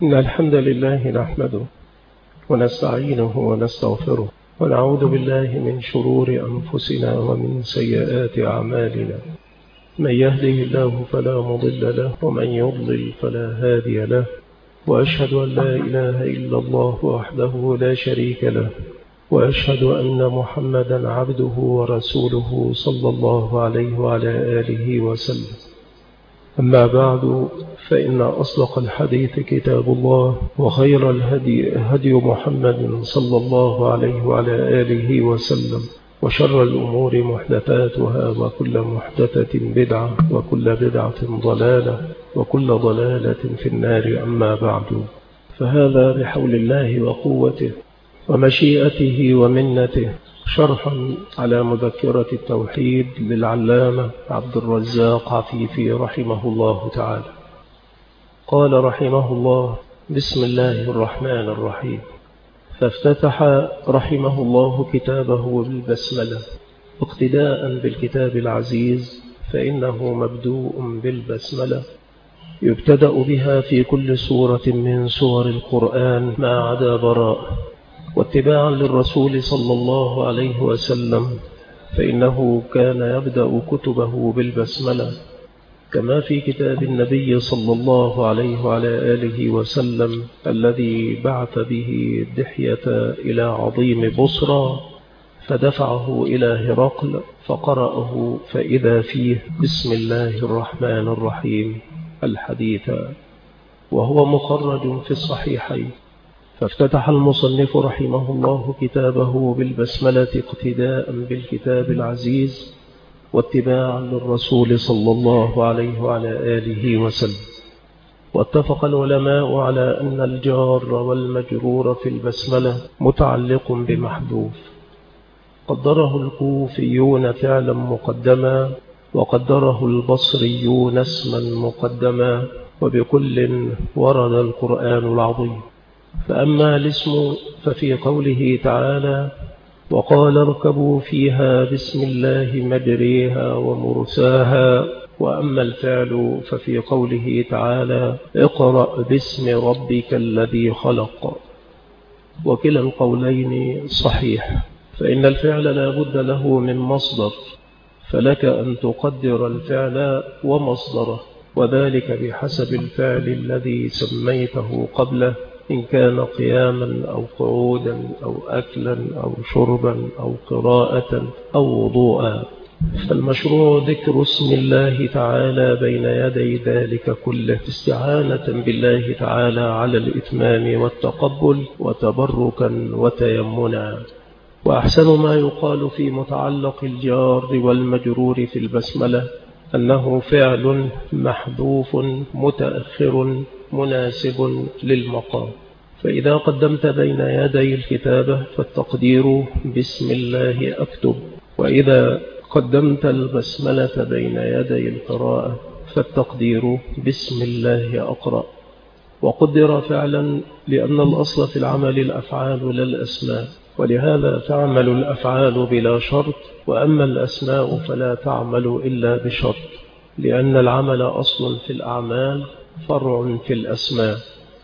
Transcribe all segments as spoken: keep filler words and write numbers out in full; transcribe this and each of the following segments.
إن الحمد لله نحمده ونستعينه ونستغفره ونعوذ بالله من شرور أنفسنا ومن سيئات أعمالنا. من يهده الله فلا مضل له ومن يضلل فلا هادي له، وأشهد أن لا إله إلا الله وحده لا شريك له، وأشهد أن محمدا عبده ورسوله صلى الله عليه وعلى آله وسلم. أما بعد، فإن أصدق الحديث كتاب الله، وخير الهدي هدي محمد صلى الله عليه وعلى آله وسلم، وشر الأمور محدثاتها، وكل محدثة بدعة، وكل بدعة ضلالة، وكل ضلالة في النار. أما بعد، فهذا بحول الله وقوته ومشيئته ومنته شرح على مذكرة التوحيد للعلامة عبد الرزاق عفيفي رحمه الله تعالى. قال رحمه الله: بسم الله الرحمن الرحيم. فافتتح رحمه الله كتابه بالبسملة اقتداء بالكتاب العزيز، فإنه مبدوء بالبسملة يبتدأ بها في كل سورة من سور القرآن ما عدا براء، واتباعا للرسول صلى الله عليه وسلم، فإنه كان يبدأ كتبه بالبسملة، كما في كتاب النبي صلى الله عليه وعلى آله وسلم الذي بعث به دحية إلى عظيم بصرى، فدفعه إلى هرقل فقرأه فإذا فيه بسم الله الرحمن الرحيم الحديث، وهو مخرج في الصحيحين. فافتتح المصنف رحمه الله كتابه بالبسملة اقتداء بالكتاب العزيز واتباعا للرسول صلى الله عليه وعلى آله وسلم. واتفق العلماء على أن الجار والمجرور في البسملة متعلق بمحذوف، قدره الكوفيون فعلا مقدما، وقدره البصريون اسما مقدما، وبكل ورد القرآن العظيم. فأما الاسم ففي قوله تعالى: وقال اركبوا فيها بسم الله مجريها ومرساها. وأما الفعل ففي قوله تعالى: اقرأ باسم ربك الذي خلق. وكلا القولين صحيح، فإن الفعل لا بد له من مصدر، فلك أن تقدر الفعل ومصدره، وذلك بحسب الفعل الذي سميته قبله، إن كان قياما أو قعودا أو أكلا أو شربا أو قراءة أو وضوءا. فالمشروع ذكر اسم الله تعالى بين يدي ذلك كله، استعانة بالله تعالى على الإتمام والتقبل، وتبركا وتيمنا. وأحسن ما يقال في متعلق الجار والمجرور في البسملة أنه فعل محذوف متأخر مناسب للمقام. فإذا قدمت بين يدي الكتابة فالتقدير بسم الله أكتب، وإذا قدمت البسملة بين يدي القراءة فالتقدير بسم الله أقرأ. وقدر فعلا لأن الأصل في العمل الأفعال لا الأسماء، ولهذا تعمل الأفعال بلا شرط، وأما الأسماء فلا تعمل إلا بشرط، لأن العمل أصل في الأعمال فرع في الأسماء.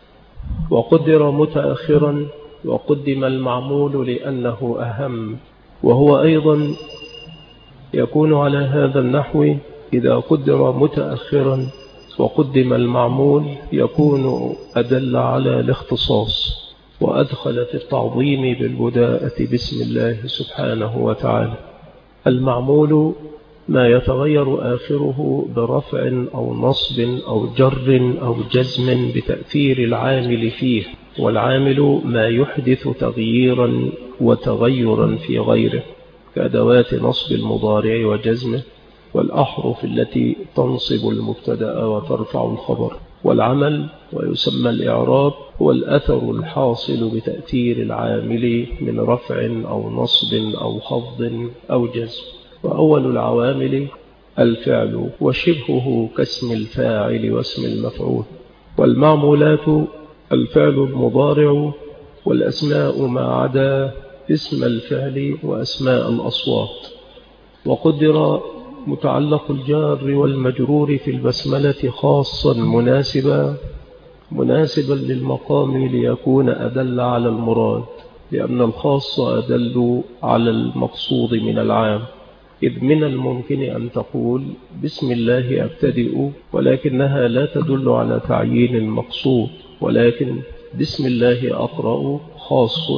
وقدر متأخرا، وقدم المعمول لأنه أهم، وهو أيضا يكون على هذا النحو: إذا قدر متأخرا وقدم المعمول يكون أدل على الاختصاص، وأدخل في التعظيم بالبداءة بسم الله سبحانه وتعالى. المعمول ما يتغير آخره برفع أو نصب أو جر أو جزم بتأثير العامل فيه، والعامل ما يحدث تغييرا وتغيرا في غيره، كأدوات نصب المضارع وجزمه، والأحرف التي تنصب المبتدأ وترفع الخبر. والعمل ويسمى الإعراب هو الأثر الحاصل بتأثير العامل من رفع أو نصب أو خفض أو جزم. وأول العوامل الفعل وشبهه كاسم الفاعل واسم المفعول. والمعمولات الفعل المضارع والأسماء ما عدا اسم الفعل وأسماء الأصوات. وقدر متعلق الجار والمجرور في البسملة خاصا مناسبا مناسبا للمقام ليكون أدل على المراد، لأن الخاص أدل على المقصود من العام، إذ من الممكن أن تقول بسم الله أبتدئ، ولكنها لا تدل على تعيين المقصود، ولكن بسم الله أقرأ خاص،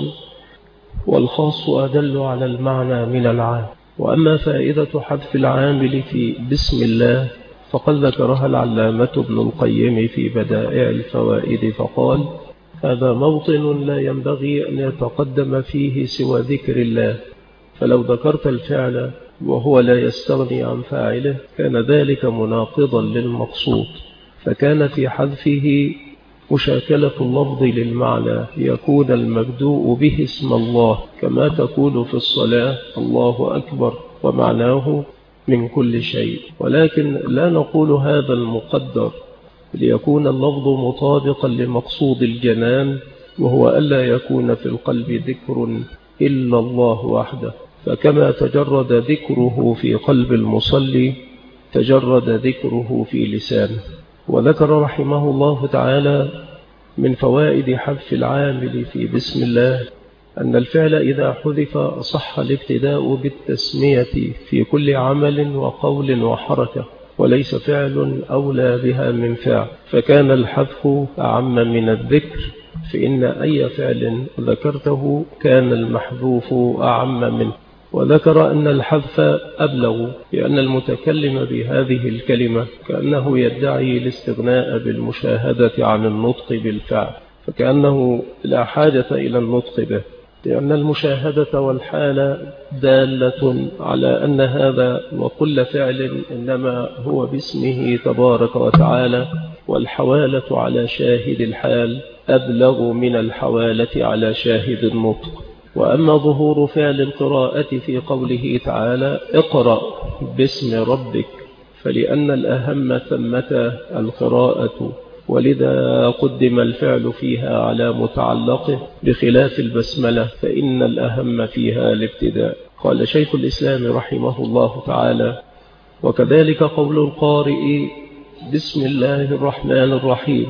والخاص أدل على المعنى من العام. وأما فائدة حذف العامل في بسم الله فقد ذكرها العلامة ابن القيم في بدائع الفوائد فقال: هذا موطن لا ينبغي أن يتقدم فيه سوى ذكر الله، فلو ذكرت الفعل وهو لا يستغني عن فاعله كان ذلك مناقضا للمقصود، فكان في حذفه مشاكلة اللفظ للمعنى ليكون المبدوء به اسم الله، كما تقول في الصلاة الله أكبر ومعناه من كل شيء، ولكن لا نقول هذا المقدر ليكون اللفظ مطابقا لمقصود الجنان، وهو ألا يكون في القلب ذكر إلا الله وحده، فكما تجرد ذكره في قلب المصلي تجرد ذكره في لسانه. وذكر رحمه الله تعالى من فوائد حذف العامل في بسم الله أن الفعل إذا حذف صح الابتداء بالتسمية في كل عمل وقول وحركة، وليس فعل أولى بها من فعل، فكان الحذف أعم من الذكر، فإن أي فعل ذكرته كان المحذوف أعم منه. وذكر أن الحذف أبلغ، لأن المتكلم بهذه الكلمة كأنه يدعي الاستغناء بالمشاهدة عن النطق بالفعل، فكأنه لا حاجة إلى النطق به، لأن المشاهدة والحالة دالة على أن هذا وكل فعل إنما هو باسمه تبارك وتعالى، والحوالة على شاهد الحال أبلغ من الحوالة على شاهد النطق. وأما ظهور فعل القراءة في قوله تعالى اقرأ باسم ربك، فلأن الأهم ثمة القراءة، ولذا قدم الفعل فيها على متعلقه بخلاف البسملة، فإن الأهم فيها الابتداء. قال شيخ الإسلام رحمه الله تعالى: وكذلك قول القارئ بسم الله الرحمن الرحيم،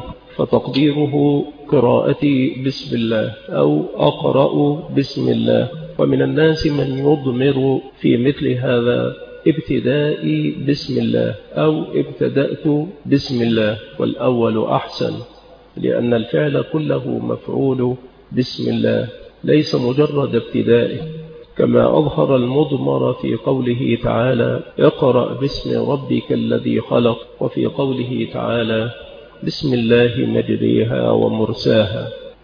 فتقديره قراءتي بسم الله أو أقرأ بسم الله. ومن الناس من يضمر في مثل هذا ابتدائي بسم الله أو ابتدأت بسم الله، والأول أحسن، لأن الفعل كله مفعول بسم الله ليس مجرد ابتدائه، كما أظهر المضمر في قوله تعالى اقرأ باسم ربك الذي خلق، وفي قوله تعالى بسم الله مجريها ومرساها.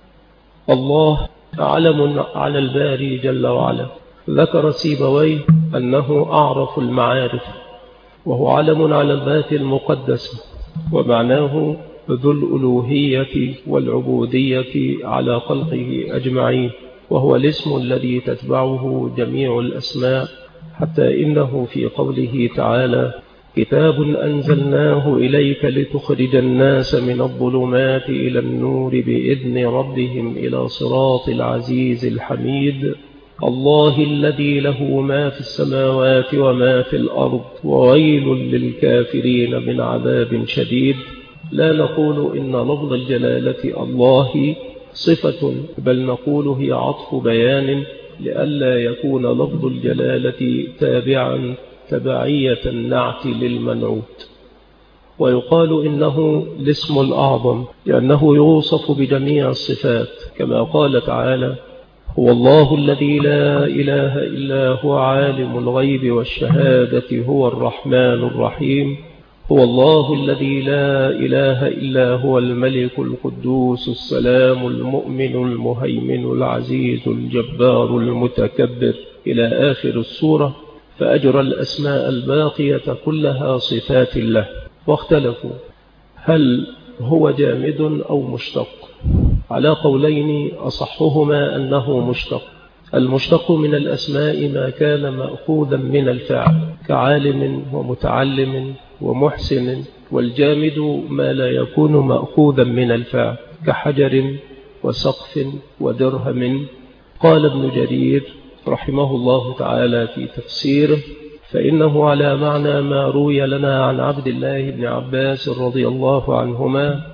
الله علم على الباري جل وعلا. ذكر سيبويه أنه أعرف المعارف، وهو علم على الذات المقدسة، ومعناه ذو الألوهية والعبودية على خلقه أجمعين، وهو الاسم الذي تتبعه جميع الأسماء، حتى إنه في قوله تعالى كتاب أنزلناه إليك لتخرج الناس من الظلمات إلى النور بإذن ربهم إلى صراط العزيز الحميد، الله الذي له ما في السماوات وما في الأرض وويل للكافرين من عذاب شديد. لا نقول إن لفظ الجلالة الله صفة، بل نقول هي عطف بيان، لئلا يكون لفظ الجلالة تابعا تبعية النعت للمنعوت. ويقال إنه الاسم الأعظم لأنه يوصف بجميع الصفات، كما قال تعالى هو الله الذي لا إله إلا هو عالم الغيب والشهادة هو الرحمن الرحيم، هو الله الذي لا إله إلا هو الملك القدوس السلام المؤمن المهيمن العزيز الجبار المتكبر إلى آخر السورة. فأجرى الأسماء الباقية كلها صفات له. واختلفوا هل هو جامد أو مشتق، على قولين أصحهما أنه مشتق. المشتق من الأسماء ما كان مأخوذا من الفعل كعالم ومتعلم ومحسن، والجامد ما لا يكون مأخوذا من الفعل كحجر وسقف ودرهم. قال ابن جرير رحمه الله تعالى في تفسيره فإنه على معنى ما روي لنا عن عبد الله بن عباس رضي الله عنهما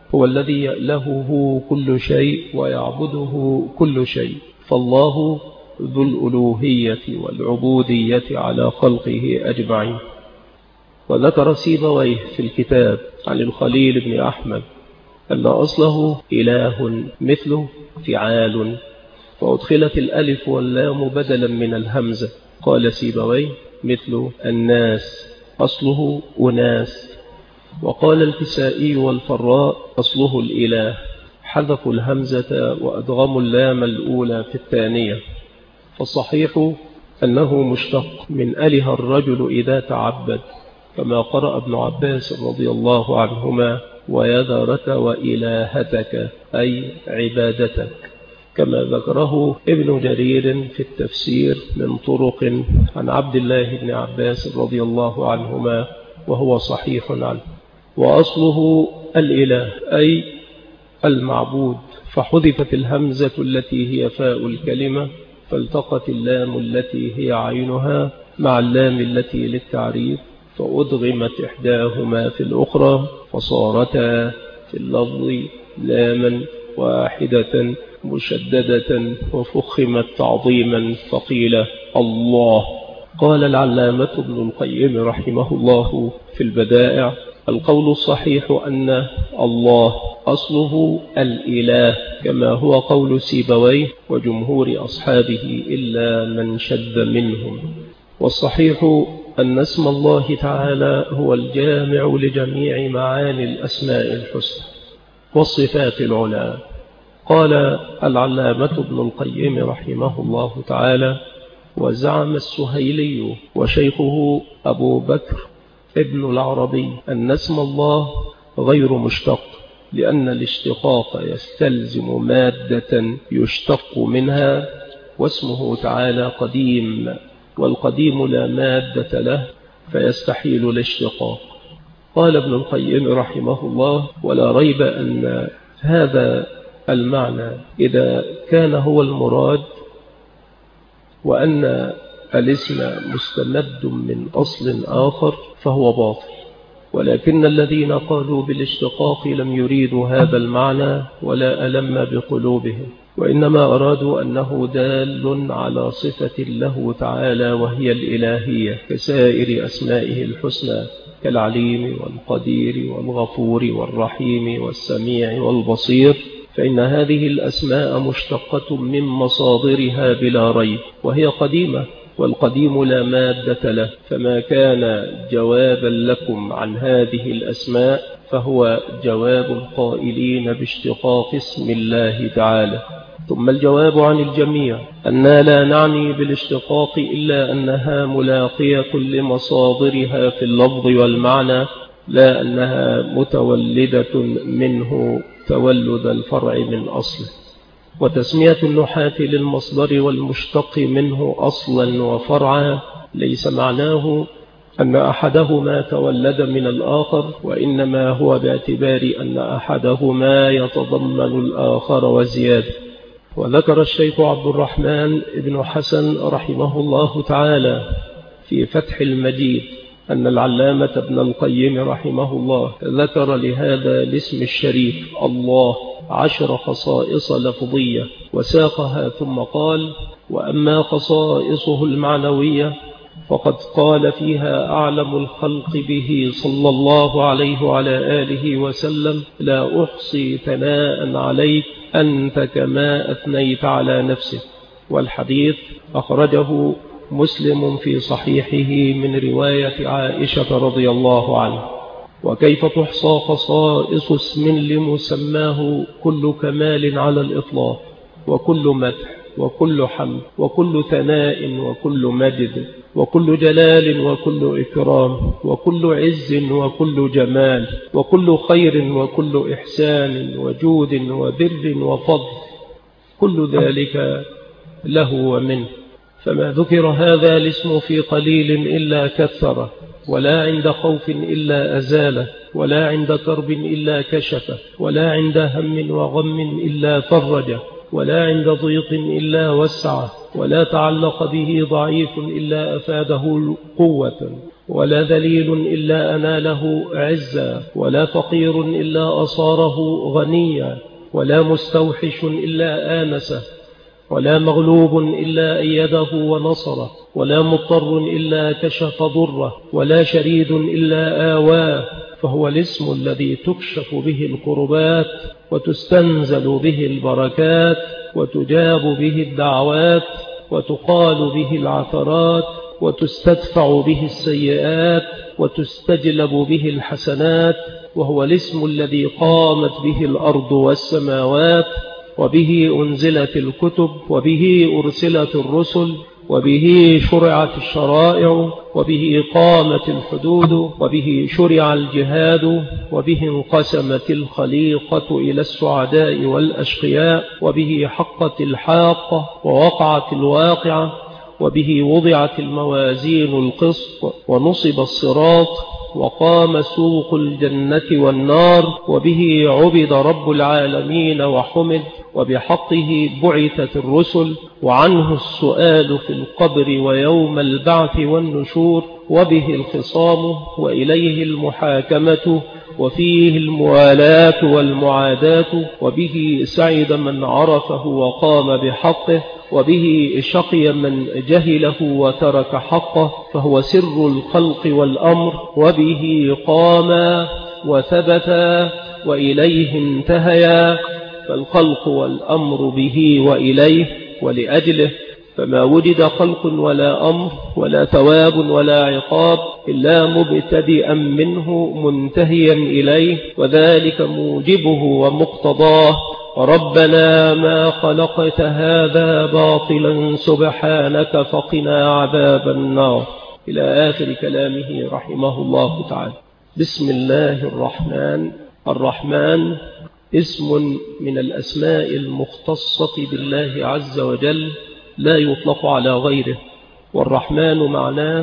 هو الذي يألهه كل شيء ويعبده كل شيء، فالله ذو الألوهية والعبودية على خلقه أجمعين. وذكر سيبويه في الكتاب عن الخليل بن أحمد أن أصله إله مثله فعال، فأدخلت الألف واللام بدلا من الهمزة. قال سيبويه مثل الناس أصله أناس. وقال الكسائي والفراء أصله الإله، حذفوا الهمزة وأدغموا اللام الأولى في الثانية. فالصحيح أنه مشتق من أله الرجل إذا تعبد، كما قرأ ابن عباس رضي الله عنهما ويذرك وإلهتك أي عبادتك، كما ذكره ابن جرير في التفسير من طرق عن عبد الله بن عباس رضي الله عنهما وهو صحيح عنه. وأصله الإله أي المعبود، فحذفت الهمزة التي هي فاء الكلمة، فالتقت اللام التي هي عينها مع اللام التي للتعريف، فأدغمت إحداهما في الأخرى فصارتا في اللفظ لاما واحدة مشددة وفخمت تعظيما فقيل الله. قال العلامة ابن القيم رحمه الله في البدائع: القول الصحيح أن الله أصله الإله، كما هو قول سيبويه وجمهور أصحابه إلا من شذ منهم. والصحيح أن اسم الله تعالى هو الجامع لجميع معاني الأسماء الحسنى والصفات العلى. قال العلامة ابن القيم رحمه الله تعالى: وزعم السهيلي وشيخه أبو بكر ابن العربي أن اسم الله غير مشتق، لأن الاشتقاق يستلزم مادة يشتق منها، واسمه تعالى قديم، والقديم لا مادة له فيستحيل الاشتقاق. قال ابن القيم رحمه الله: ولا ريب أن هذا المعنى إذا كان هو المراد، وأن الاسم مستمد من أصل آخر فهو باطل، ولكن الذين قالوا بالاشتقاق لم يريدوا هذا المعنى ولا ألم بقلوبهم، وإنما أرادوا أنه دال على صفة له تعالى وهي الإلهية كسائر أسمائه الحسنى، كالعليم والقدير والغفور والرحيم والسميع والبصير، فإن هذه الأسماء مشتقة من مصادرها بلا ريب، وهي قديمة، والقديم لا مادة له، فما كان جوابا لكم عن هذه الأسماء فهو جواب القائلين باشتقاق اسم الله تعالى. ثم الجواب عن الجميع أننا لا نعني بالاشتقاق إلا أنها ملاقية لمصادرها في اللفظ والمعنى، لا أنها متولدة منه تولد الفرع من أصله. وتسمية النحاة للمصدر والمشتق منه أصلا وفرعا ليس معناه أن أحدهما تولد من الآخر، وإنما هو باعتبار أن أحدهما يتضمن الآخر وزيادة. وذكر الشيخ عبد الرحمن بن حسن رحمه الله تعالى في فتح المجيد أن العلامة ابن القيم رحمه الله ذكر لهذا الاسم الشريف الله عشر خصائص لفظية وساقها، ثم قال: وأما خصائصه المعنوية فقد قال فيها أعلم الخلق به صلى الله عليه وعلى آله وسلم: لا أحصي ثناء عليك أنت كما أثنيت على نفسك. والحديث أخرجه مسلم في صحيحه من رواية عائشة رضي الله عنها. وكيف تحصى خصائص اسم لمسماه كل كمال على الإطلاق، وكل مدح وكل حمد وكل ثناء وكل مجد وكل جلال وكل إكرام وكل عز وكل جمال وكل خير وكل إحسان وجود وبر وفضل، كل ذلك له ومنه. فما ذكر هذا الاسم في قليل إلا كثره، ولا عند خوف إلا أزاله، ولا عند كرب إلا كشفه، ولا عند هم وغم إلا فرجه، ولا عند ضيق إلا وسعه، ولا تعلق به ضعيف إلا أفاده قوة، ولا ذليل إلا أناله عزا، ولا فقير إلا أصاره غنيا، ولا مستوحش إلا آنسه، ولا مغلوب إلا أيده ونصره، ولا مضطر إلا كشف ضره، ولا شريد إلا آواه. فهو الاسم الذي تكشف به الكربات، وتستنزل به البركات، وتجاب به الدعوات، وتقال به العثرات، وتستدفع به السيئات، وتستجلب به الحسنات. وهو الاسم الذي قامت به الأرض والسماوات، وبه أنزلت الكتب، وبه أرسلت الرسل، وبه شرعت الشرائع، وبه قامت الحدود، وبه شرع الجهاد، وبه انقسمت الخليقة إلى السعداء والأشقياء، وبه حقت الحاقة ووقعت الواقعة، وبه وضعت الموازين القسط ونصب الصراط، وقام سوق الجنة والنار، وبه عبد رب العالمين وحمد، وبحقه بعثت الرسل، وعنه السؤال في القبر ويوم البعث والنشور، وبه الخصام وإليه المحاكمة، وفيه الموالاة والمعاداة، وبه سعد من عرفه وقام بحقه، وبه شقي من جهله وترك حقه. فهو سر الخلق والأمر، وبه قاما وثبتا وإليه انتهيا. فالخلق والأمر به وإليه ولأجله، فما وجد خلق ولا أمر ولا ثواب ولا عقاب إلا مبتدئا منه منتهيا إليه، وذلك موجبه ومقتضاه. ربنا ما خلقت هذا باطلا سبحانك فقنا عذاب النار، إلى آخر كلامه رحمه الله تعالى. بسم الله الرحمن الرحمن اسم من الأسماء المختصة بالله عز وجل، لا يطلق على غيره. والرحمن معناه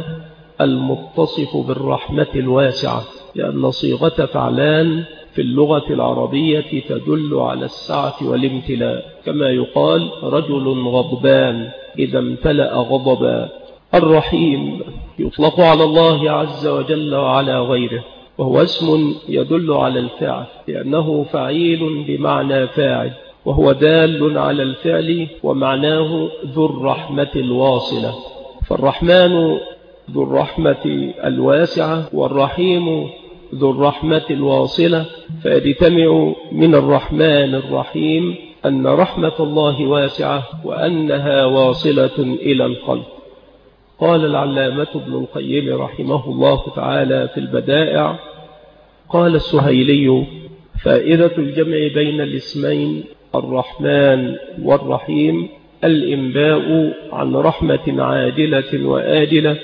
المتصف بالرحمة الواسعة، لأن صيغة فعلان في اللغة العربية تدل على السعة والامتلاء، كما يقال رجل غضبان إذا امتلأ غضبا. الرحيم يطلق على الله عز وجل وعلى غيره، وهو اسم يدل على الفعل، لأنه فعيل بمعنى فاعل، وهو دال على الفعل، ومعناه ذو الرحمة الواصلة. فالرحمن ذو الرحمة الواسعة، والرحيم ذو الرحمة الواصلة، فيجتمع من الرحمن الرحيم أن رحمة الله واسعة وأنها واصلة إلى الخلق. قال العلامة ابن القيم رحمه الله تعالى في البدائع، قال السهيلي: فائدة الجمع بين الاسمين الرحمن والرحيم الإنباء عن رحمة عاجلة وآجلة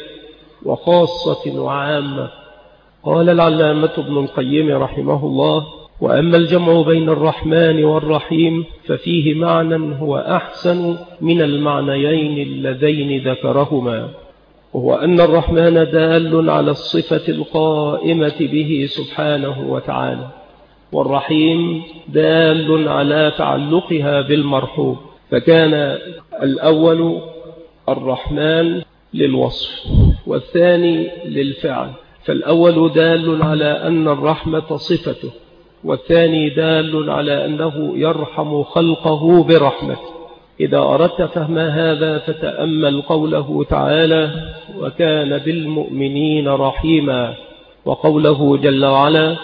وخاصة وعامة. قال العلامة ابن القيم رحمه الله: وأما الجمع بين الرحمن والرحيم ففيه معنى هو أحسن من المعنيين اللذين ذكرهما، وهو أن الرحمن دال على الصفة القائمة به سبحانه وتعالى، والرحيم دال على تعلقها بالمرحوم. فكان الأول الرحمن للوصف، والثاني للفعل. فالأول دال على أن الرحمة صفته، والثاني دال على أنه يرحم خلقه برحمته. إذا أردت فهم هذا فتأمل قوله تعالى: وكان بالمؤمنين رحيما، وقوله جل وعلا: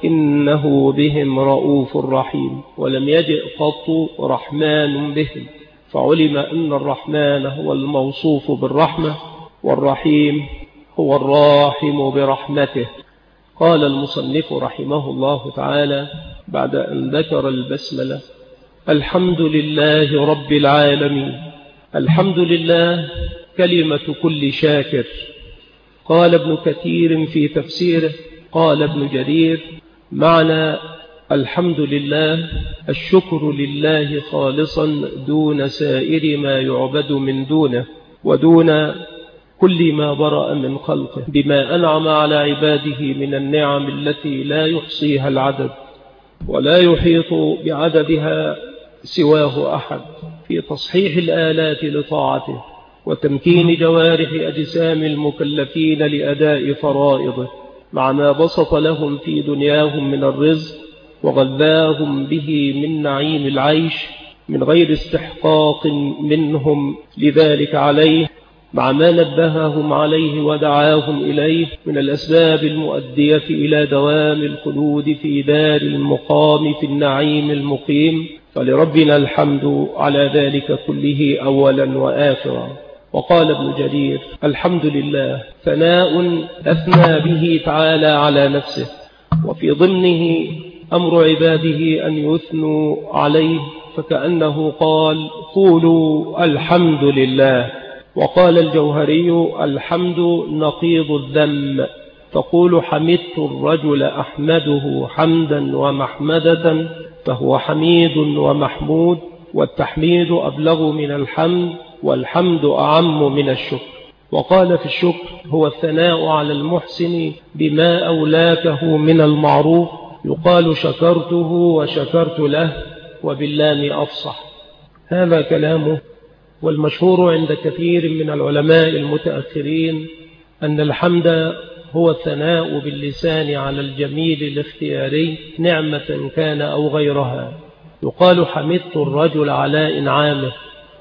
إنه بهم رؤوف رحيم، ولم يجئ قط رحمن بهم، فعلم أن الرحمن هو الموصوف بالرحمة، والرحيم هو الراحم برحمته. قال المصنف رحمه الله تعالى بعد أن ذكر البسملة: الحمد لله رب العالمين. الحمد لله كلمة كل شاكر. قال ابن كثير في تفسيره، قال ابن جرير: معنى الحمد لله الشكر لله خالصا دون سائر ما يعبد من دونه، ودون كل ما برأ من خلقه، بما أنعم على عباده من النعم التي لا يحصيها العدد ولا يحيط بعددها سواه أحد، في تصحيح الآلات لطاعته، وتمكين جوارح أجسام المكلفين لأداء فرائضه، مع ما بسط لهم في دنياهم من الرزق وغذاهم به من نعيم العيش من غير استحقاق منهم لذلك عليه، مع ما نبههم عليه ودعاهم إليه من الأسباب المؤدية إلى دوام الخلود في دار المقام في النعيم المقيم. فلربنا الحمد على ذلك كله أولا وآخرا. وقال ابن جرير: الحمد لله ثناء أثنى به تعالى على نفسه، وفي ضمنه أمر عباده أن يثنوا عليه، فكأنه قال: قولوا الحمد لله. وقال الجوهري: الحمد نقيض الذم، تقول حمدت الرجل أحمده حمدا ومحمدة، فهو حميد ومحمود، والتحميد أبلغ من الحمد، والحمد أعم من الشكر. وقال في الشكر: هو الثناء على المحسن بما أولاكه من المعروف، يقال شكرته وشكرت له، وباللام أفصح. هذا كلامه. والمشهور عند كثير من العلماء المتأخرين أن الحمد هو الثناء باللسان على الجميل الاختياري نعمة كان أو غيرها. يقال حمدت الرجل على إنعامه،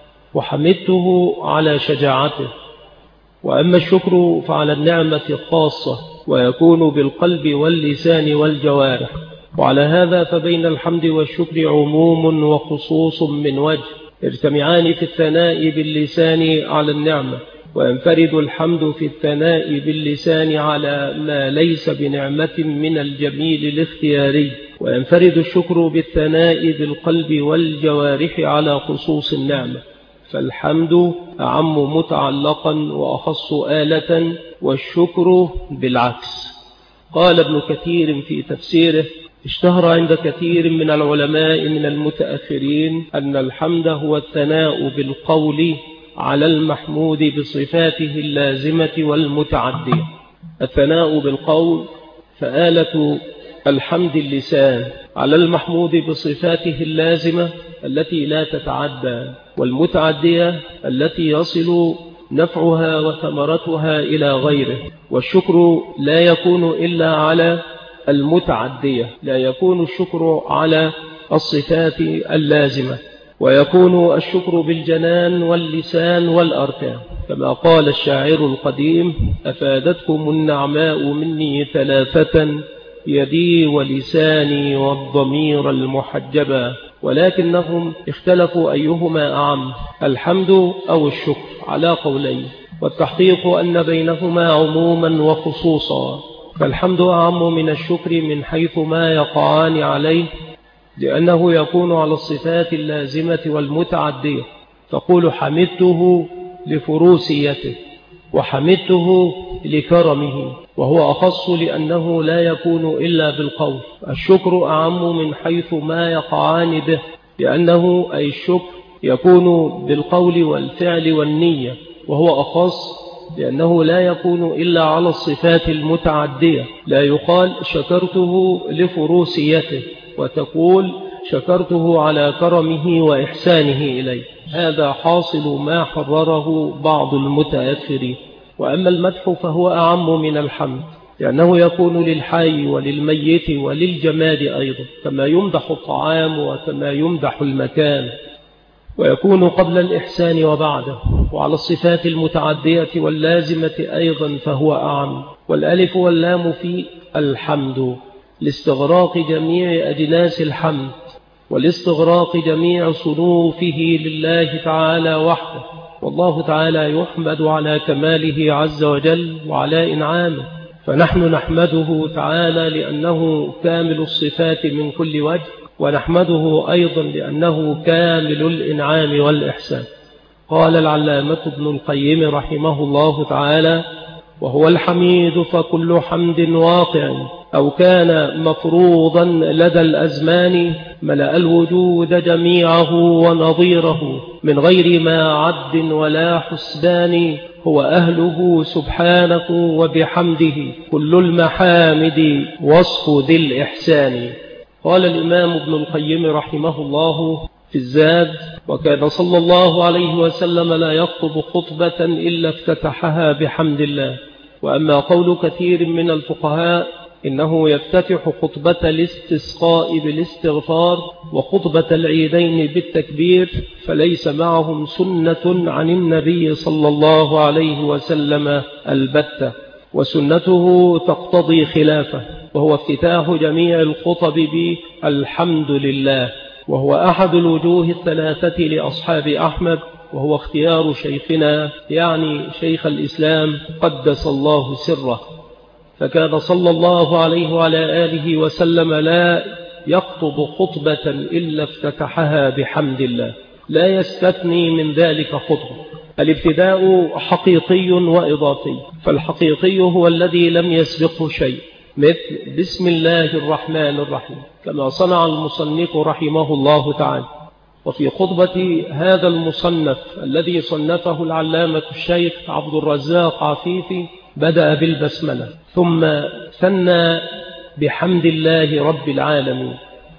وحمدته على شجاعته. وأما الشكر فعلى النعمة الخاصة، ويكون بالقلب واللسان والجوارح. وعلى هذا فبين الحمد والشكر عموم وخصوص من وجه، يجتمعان في الثناء باللسان على النعمة، وينفرد الحمد في الثناء باللسان على ما ليس بنعمة من الجميل الاختياري، وينفرد الشكر بالثناء بالقلب والجوارح على خصوص النعمة. فالحمد أعم متعلقا وأخص آلة، والشكر بالعكس. قال ابن كثير في تفسيره: اشتهر عند كثير من العلماء من المتأخرين أن الحمد هو الثناء بالقول على المحمود بصفاته اللازمة والمتعدية. الثناء بالقول فآلة الحمد اللسان على المحمود بصفاته اللازمة التي لا تتعدى، والمتعدية التي يصل نفعها وثمرتها إلى غيره. والشكر لا يكون إلا على المتعدية، لا يكون الشكر على الصفات اللازمة، ويكون الشكر بالجنان واللسان والأركان، كما قال الشاعر القديم: أفادتكم النعماء مني ثلاثة، يدي ولساني والضمير المحجبا. ولكنهم اختلفوا أيهما أعم، الحمد أو الشكر، على قولين، والتحقيق أن بينهما عموما وخصوصا. فالحمد أعم من الشكر من حيث ما يقعان عليه، لأنه يكون على الصفات اللازمة والمتعدية. تقول حمدته لفروسيته، وحمدته لكرمه، وهو أخص لأنه لا يكون إلا بالقول. الشكر أعم من حيث ما يقعان به، لأنه أي الشكر يكون بالقول والفعل والنية، وهو أخص لأنه لا يكون إلا على الصفات المتعدية. لا يقال شكرته لفروسيته وتقول شكرته على كرمه وإحسانه إليه. هذا حاصل ما حرره بعض المتأخرين. وأما المدح فهو أعم من الحمد، لأنه يكون للحي وللميت وللجماد أيضا، كما يمدح الطعام وكما يمدح المكان، ويكون قبل الإحسان وبعده. وعلى الصفات المتعدية واللازمة أيضا فهو أعم. والألف واللام في الحمد لاستغراق جميع أجناس الحمد، والاستغراق جميع صنوفه لله تعالى وحده. والله تعالى يحمد على كماله عز وجل وعلى إنعامه، فنحن نحمده تعالى لأنه كامل الصفات من كل وجه، ونحمده أيضا لأنه كامل الإنعام والإحسان. قال العلامة ابن القيم رحمه الله تعالى: وهو الحميد فكل حمد واقع أو كان مفروضا لدى الأزمان، ملأ الوجود جميعه ونظيره من غير ما عد ولا حسبان، هو أهله سبحانه وبحمده كل المحامد وصف ذي الإحسان. قال الإمام ابن القيم رحمه الله: في الزاد: وكان صلى الله عليه وسلم لا يخطب خطبة إلا افتتحها بحمد الله. وأما قول كثير من الفقهاء إنه يفتتح خطبة الاستسقاء بالاستغفار وخطبة العيدين بالتكبير فليس معهم سنة عن النبي صلى الله عليه وسلم البتة، وسنته تقتضي خلافه، وهو افتتاح جميع الخطب بالحمد لله، وهو أحد الوجوه الثلاثة لأصحاب أحمد، وهو اختيار شيخنا يعني شيخ الإسلام قدس الله سره. فكان صلى الله عليه وعلى آله وسلم لا يخطب خطبة إلا افتتحها بحمد الله، لا يستثني من ذلك خطبة. الابتداء حقيقي وإضافي، فالحقيقي هو الذي لم يسبقه شيء، مثل بسم الله الرحمن الرحيم كما صنع المصنف رحمه الله تعالى. وفي خطبة هذا المصنف الذي صنفه العلامة الشيخ عبد الرزاق عفيفي بدأ بالبسملة، ثم ثنى بحمد الله رب العالمين،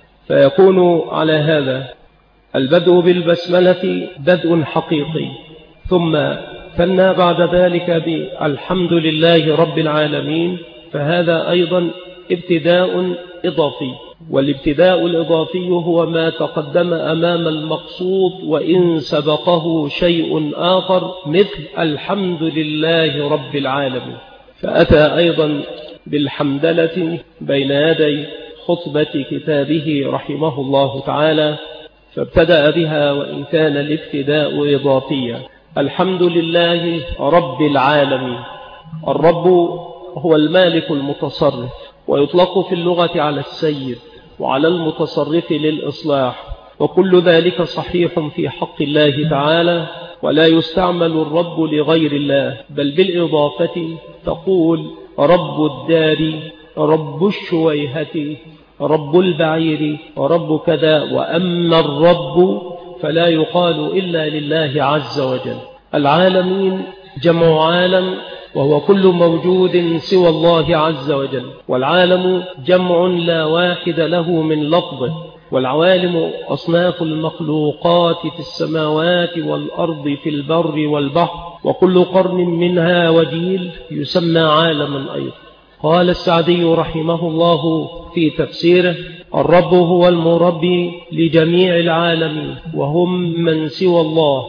فيكون على هذا البدء بالبسملة بدء حقيقي، ثم ثنى بعد ذلك بالحمد لله رب العالمين، فهذا أيضا ابتداء إضافي. والابتداء الإضافي هو ما تقدم أمام المقصود وإن سبقه شيء آخر، مثل الحمد لله رب العالمين، فأتى أيضا بالحمدلة بين يدي خطبة كتابه رحمه الله تعالى، فابتدأ بها وإن كان الابتداء إضافيا. الحمد لله رب العالمين. الرب هو المالك المتصرف، ويطلق في اللغة على السيد وعلى المتصرف للإصلاح، وكل ذلك صحيح في حق الله تعالى، ولا يستعمل الرب لغير الله، بل بالإضافة تقول رب الدار، رب الشويهة، رب البعير، ورب كذا. وأما الرب فلا يقال إلا لله عز وجل. العالمين جمع عالم، وهو كل موجود سوى الله عز وجل، والعالم جمع لا واحد له من لفظه. والعوالم أصناف المخلوقات في السماوات والأرض في البر والبحر، وكل قرن منها وجيل يسمى عالما أيضا. قال السعدي رحمه الله في تفسيره: الرب هو المربي لجميع العالمين، وهم من سوى الله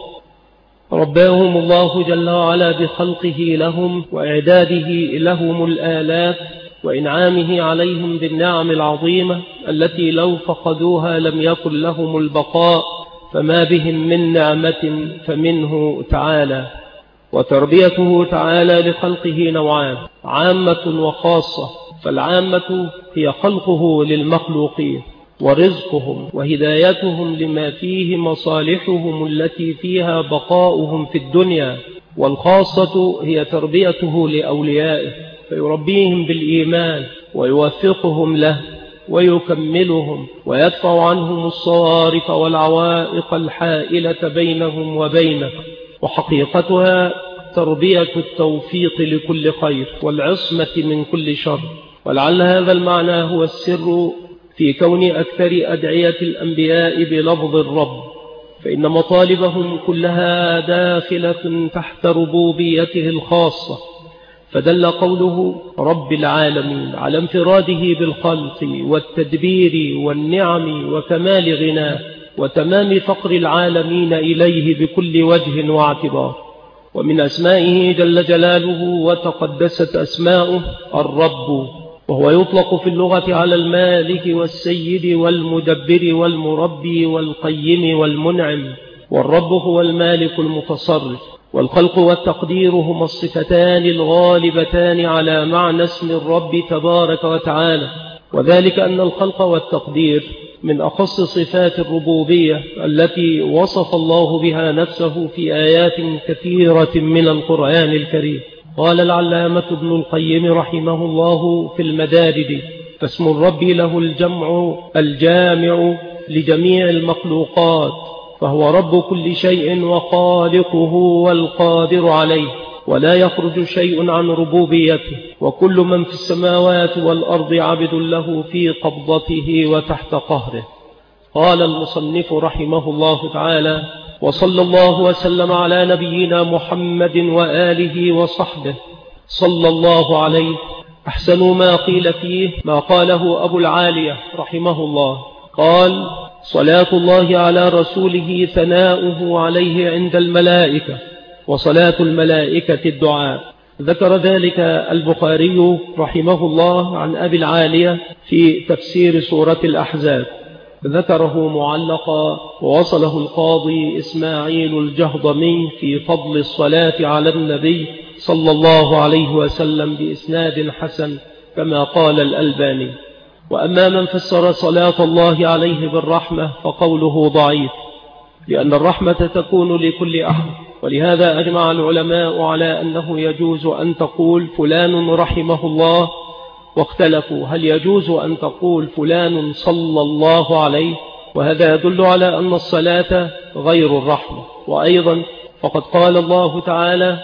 رباهم الله جل وعلا بخلقه لهم وإعداده لهم الآلات وإنعامه عليهم بالنعم العظيمة التي لو فقدوها لم يكن لهم البقاء، فما بهم من نعمة فمنه تعالى. وتربيته تعالى لخلقه نوعان: عامة وخاصة. فالعامة هي خلقه للمخلوقين ورزقهم وهدايتهم لما فيه مصالحهم التي فيها بقاؤهم في الدنيا، والخاصة هي تربيته لأوليائه، فيربيهم بالإيمان ويوفقهم له ويكملهم ويدفع عنهم الصوارف والعوائق الحائلة بينهم وبينه. وحقيقتها تربية التوفيق لكل خير والعصمة من كل شر. ولعل هذا المعنى هو السر في كون أكثر أدعية الأنبياء بلفظ الرب، فإن مطالبهم كلها داخلة تحت ربوبيته الخاصة. فدل قوله رب العالمين على انفراده بالخلق والتدبير والنعم وكمال غناه وتمام فقر العالمين إليه بكل وجه واعتبار. ومن أسمائه جل جلاله وتقدست أسماؤه الرب، وهو يطلق في اللغة على المالك والسيد والمدبر والمربي والقيم والمنعم. والرب هو المالك المتصرف، والخلق والتقدير هما الصفتان الغالبتان على معنى اسم الرب تبارك وتعالى، وذلك أن الخلق والتقدير من أخص صفات الربوبية التي وصف الله بها نفسه في آيات كثيرة من القرآن الكريم. قال العلامة ابن القيم رحمه الله في المدارج: فاسم الرب له الجمع الجامع لجميع المخلوقات، فهو رب كل شيء وخالقه والقادر عليه، ولا يخرج شيء عن ربوبيته، وكل من في السماوات والأرض عبد له في قبضته وتحت قهره. قال المصنف رحمه الله تعالى: وصلى الله وسلم على نبينا محمد وآله وصحبه صلى الله عليه. أحسن ما قيل فيه ما قاله أبو العالية رحمه الله، قال: صلاة الله على رسوله ثناؤه عليه عند الملائكة، وصلاة الملائكة الدعاء. ذكر ذلك البخاري رحمه الله عن أبي العالية في تفسير سورة الأحزاب، ذكره معلقا، ووصله القاضي إسماعيل الجهضمي في فضل الصلاة على النبي صلى الله عليه وسلم بإسناد حسن كما قال الألباني. وأما من فسر صلاة الله عليه بالرحمة فقوله ضعيف، لأن الرحمة تكون لكل أحد، ولهذا أجمع العلماء على أنه يجوز أن تقول فلان رحمه الله، واختلفوا هل يجوز أن تقول فلان صلى الله عليه، وهذا يدل على أن الصلاة غير الرحمة. وأيضا فقد قال الله تعالى: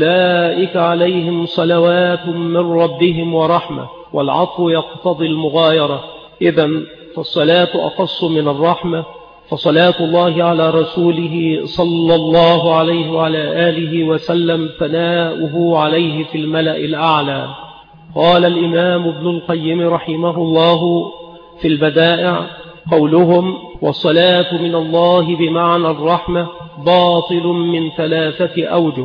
أولئك عليهم صلوات من ربهم ورحمة، والعطف يقتضي المغايرة، إذن فالصلاة أخص من الرحمة، فصلاة الله على رسوله صلى الله عليه وعلى آله وسلم ثناؤه عليه في الملأ الأعلى. قال الإمام ابن القيم رحمه الله في البدائع: قولهم والصلاة من الله بمعنى الرحمة باطل من ثلاثة أوجه.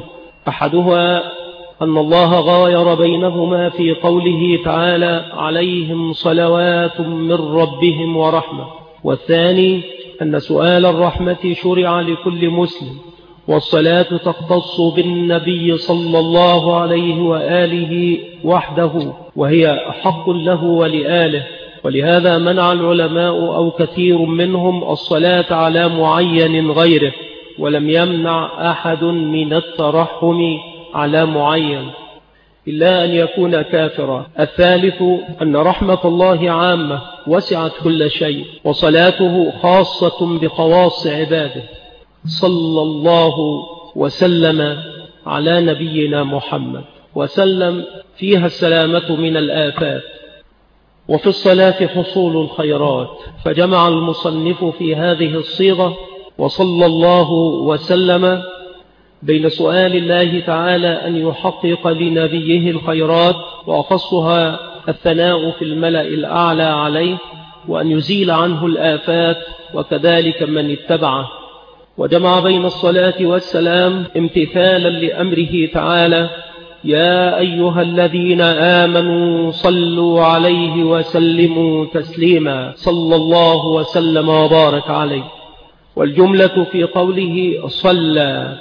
أحدها أن الله غاير بينهما في قوله تعالى: عليهم صلوات من ربهم ورحمة. والثاني أن سؤال الرحمة شرع لكل مسلم، والصلاة تختص بالنبي صلى الله عليه وآله وحده، وهي حق له ولآله. ولهذا منع العلماء أو كثير منهم الصلاة على معين غيره، ولم يمنع أحد من الترحم على معين إلا أن يكون كافرا. الثالث أن رحمة الله عامة وسعت كل شيء، وصلاته خاصة بخواص عباده. صلى الله وسلم على نبينا محمد، وسلم فيها السلامة من الآفات، وفي الصلاة حصول الخيرات، فجمع المصنف في هذه الصيغة وصلى الله وسلم بين سؤال الله تعالى أن يحقق لنبيه الخيرات، وأخصها الثناء في الملأ الأعلى عليه، وأن يزيل عنه الآفات، وكذلك من اتبعه. وجمع بين الصلاة والسلام امتثالا لأمره تعالى: يا أيها الذين آمنوا صلوا عليه وسلموا تسليما، صلى الله وسلم وبارك عليه. والجملة في قوله صلى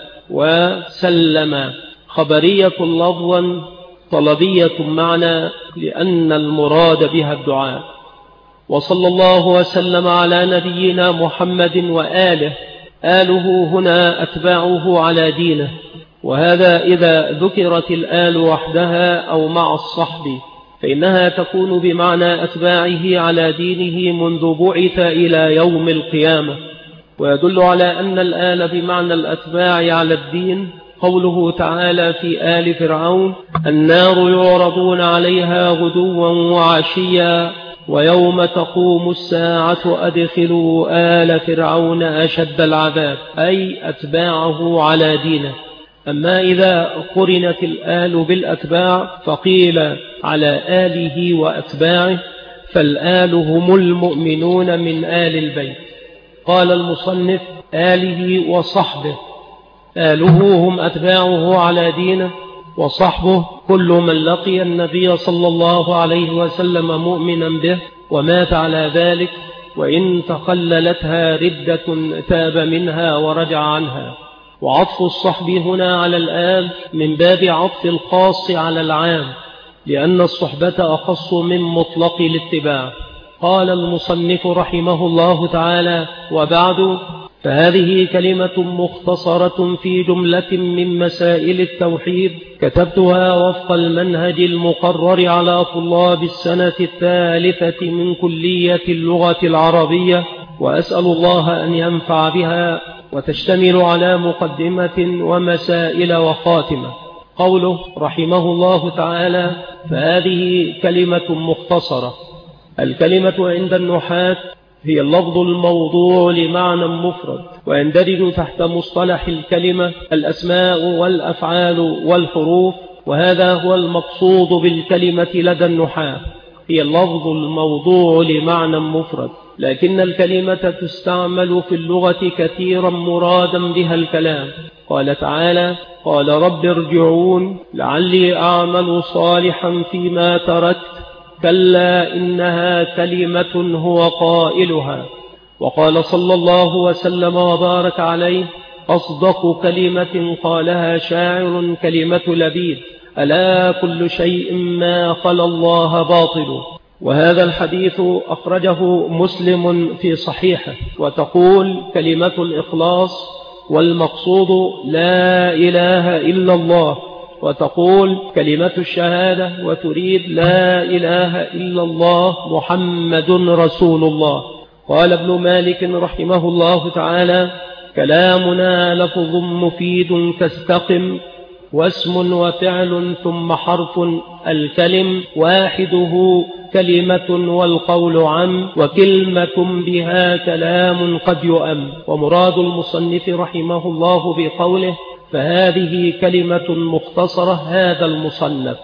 وسلم خبرية لفظا طلبية معنى، لأن المراد بها الدعاء. وصلى الله وسلم على نبينا محمد وآله، آله هنا أتباعه على دينه، وهذا إذا ذكرت الآل وحدها أو مع الصحب، فإنها تكون بمعنى أتباعه على دينه منذ بعث إلى يوم القيامة. ويدل على أن الآل بمعنى الأتباع على الدين قوله تعالى في آل فرعون: النار يعرضون عليها غدوا وعشيا ويوم تقوم الساعة أدخلوا آل فرعون أشد العذاب، أي أتباعه على دينه. أما إذا قرنت الآل بالأتباع فقيل على آله وأتباعه، فالآل هم المؤمنون من آل البيت. قال المصنف: آله وصحبه، آله هم أتباعه على دينه، وصحبه كل من لقي النبي صلى الله عليه وسلم مؤمنا به ومات على ذلك، وإن تخللتها ردة تاب منها ورجع عنها. وعطف الصحب هنا على الآل من باب عطف الخاص على العام، لأن الصحبة أخص من مطلق الاتباع. قال المصنف رحمه الله تعالى: وبعد، فهذه كلمة مختصرة في جملة من مسائل التوحيد كتبتها وفق المنهج المقرر على طلاب السنة الثالثة من كلية اللغة العربية، وأسأل الله أن ينفع بها، وتشتمل على مقدمة ومسائل وخاتمة. قوله رحمه الله تعالى: فهذه كلمة مختصرة. الكلمة عند النحاة هي اللفظ الموضوع لمعنى مفرد، ويندرج تحت مصطلح الكلمة الأسماء والأفعال والحروف، وهذا هو المقصود بالكلمة لدى النحاة. هي اللفظ الموضوع لمعنى مفرد، لكن الكلمة تستعمل في اللغة كثيرا مرادا بها الكلام. قال تعالى: قال رب ارجعون لعلي أعمل صالحا فيما تركت كلا إنها كلمة هو قائلها. وقال صلى الله وسلم وبارك عليه: أصدق كلمة قالها شاعر كلمة لبيد: ألا كل شيء ما خلا الله باطل. وهذا الحديث أخرجه مسلم في صحيحه، وتقول كلمة الإخلاص والمقصود لا إله إلا الله، وتقول كلمة الشهادة وتريد لا إله إلا الله محمد رسول الله. قال ابن مالك رحمه الله تعالى: كلامنا لفظ مفيد كاستقم، واسم وفعل ثم حرف الكلم، واحده كلمة والقول عم، وكلمة بها كلام قد يؤم. ومراد المصنف رحمه الله بقوله فهذه كلمة مختصرة هذا المصنف،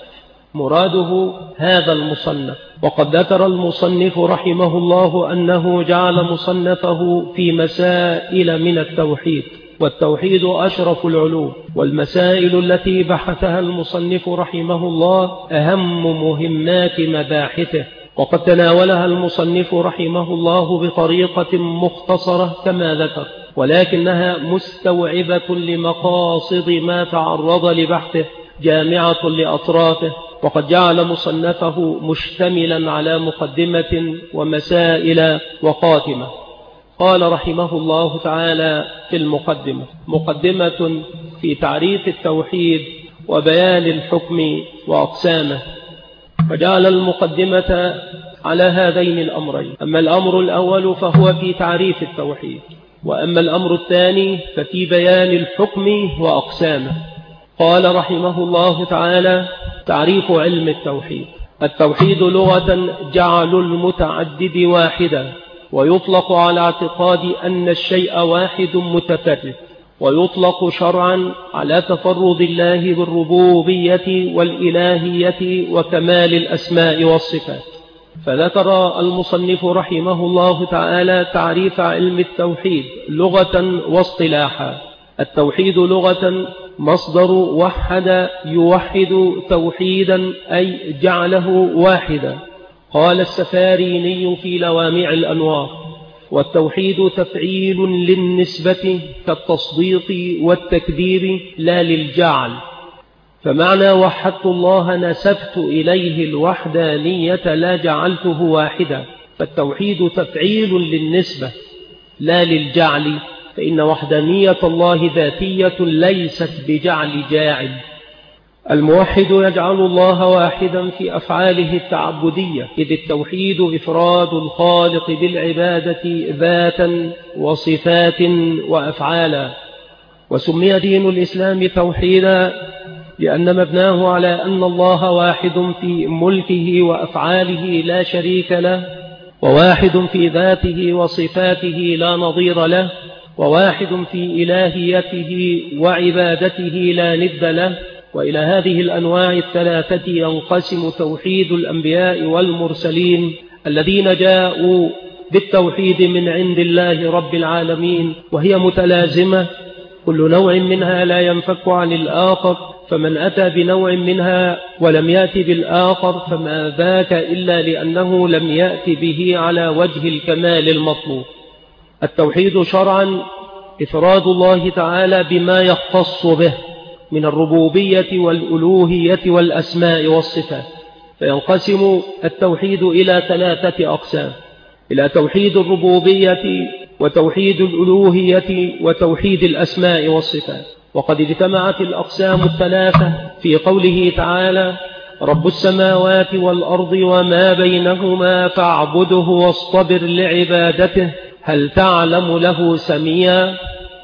مراده هذا المصنف. وقد ذكر المصنف رحمه الله أنه جعل مصنفه في مسائل من التوحيد، والتوحيد أشرف العلوم، والمسائل التي بحثها المصنف رحمه الله أهم مهمات مباحثه، وقد تناولها المصنف رحمه الله بطريقة مختصرة كما ذكر، ولكنها مستوعبة لمقاصد ما تعرض لبحثه، جامعة لأطرافه. وقد جعل مصنفه مشتملا على مقدمة ومسائل وقاتمة. قال رحمه الله تعالى في المقدمة: مقدمة في تعريف التوحيد وبيان الحكم وأقسامه. فجعل المقدمة على هذين الأمرين: أما الأمر الأول فهو في تعريف التوحيد، وأما الأمر الثاني ففي بيان الحكم وأقسامه. قال رحمه الله تعالى: تعريف علم التوحيد. التوحيد لغة جعل المتعدد واحدا، ويطلق على اعتقاد أن الشيء واحد متفرد، ويطلق شرعا على تفرد الله بالربوبية والإلهية وكمال الأسماء والصفات. فذكر المصنف رحمه الله تعالى تعريف علم التوحيد لغة واصطلاحا. التوحيد لغة مصدر وحد يوحد توحيدا، أي جعله واحدا. قال السفاريني في لوامع الأنوار: والتوحيد تفعيل للنسبة كالتصديق والتكذيب لا للجعل. فمعنى وحدت الله نسبت إليه الوحدانية لا جعلته واحدا. فالتوحيد تفعيل للنسبة لا للجعل، فإن وحدانية الله ذاتية ليست بجعل جاعل. الموحد يجعل الله واحدا في أفعاله التعبدية، إذ التوحيد إفراد الخالق بالعبادة ذاتا وصفات وأفعالا. وسمي دين الإسلام توحيدا لأن مبناه على أن الله واحد في ملكه وأفعاله لا شريك له، وواحد في ذاته وصفاته لا نظير له، وواحد في إلهيته وعبادته لا ند له. وإلى هذه الأنواع الثلاثة ينقسم توحيد الأنبياء والمرسلين الذين جاءوا بالتوحيد من عند الله رب العالمين، وهي متلازمة، كل نوع منها لا ينفك عن الآخر، فمن أتى بنوع منها ولم يأتي بالآخر فما ذاك إلا لأنه لم يأتي به على وجه الكمال المطلوب. التوحيد شرعا إفراد الله تعالى بما يختص به من الربوبية والألوهية والأسماء والصفات. فينقسم التوحيد إلى ثلاثة أقسام: إلى توحيد الربوبية، وتوحيد الألوهية، وتوحيد الأسماء والصفات. وقد اجتمعت الأقسام الثلاثة في قوله تعالى: رب السماوات والأرض وما بينهما فاعبده واصطبر لعبادته هل تعلم له سميا.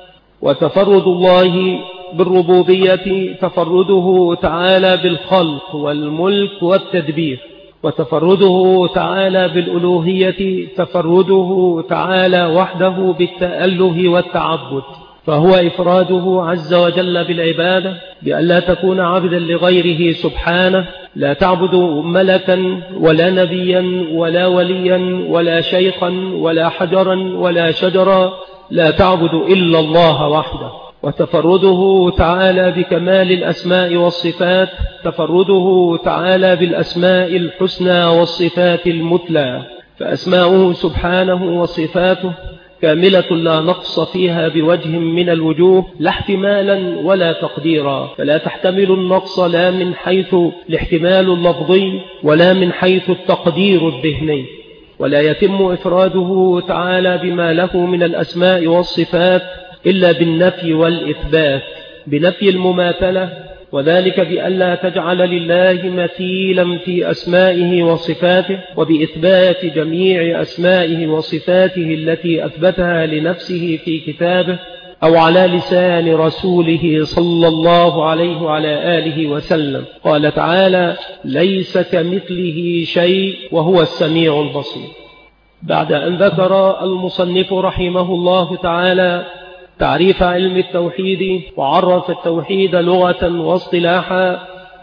وتفرد الله بالربوبية تفرده تعالى بالخلق والملك والتدبير، وتفرده تعالى بالألوهية تفرده تعالى وحده بالتأله والتعبد، فهو إفراده عز وجل بالعبادة بأن لا تكون عبدا لغيره سبحانه، لا تعبد ملكا ولا نبيا ولا وليا ولا شيخا ولا حجرا ولا شجرا، لا تعبد إلا الله وحده. وتفرده تعالى بكمال الأسماء والصفات، تفرده تعالى بالأسماء الحسنى والصفات المثلى، فأسماؤه سبحانه وصفاته كاملة لا نقص فيها بوجه من الوجوه، لا احتمالا ولا تقديرا، فلا تحتمل النقص لا من حيث الاحتمال اللفظي ولا من حيث التقدير الذهني. ولا يتم إفراده تعالى بما له من الأسماء والصفات إلا بالنفي والإثبات، بنفي المماثلة، وذلك بأن لا تجعل لله مثيلا في أسمائه وصفاته، وبإثبات جميع أسمائه وصفاته التي أثبتها لنفسه في كتابه أو على لسان رسوله صلى الله عليه وعلى آله وسلم. قال تعالى: ليس كمثله شيء وهو السميع البصير. بعد أن ذكر المصنف رحمه الله تعالى تعريف علم التوحيد وعرف التوحيد لغة واصطلاحا،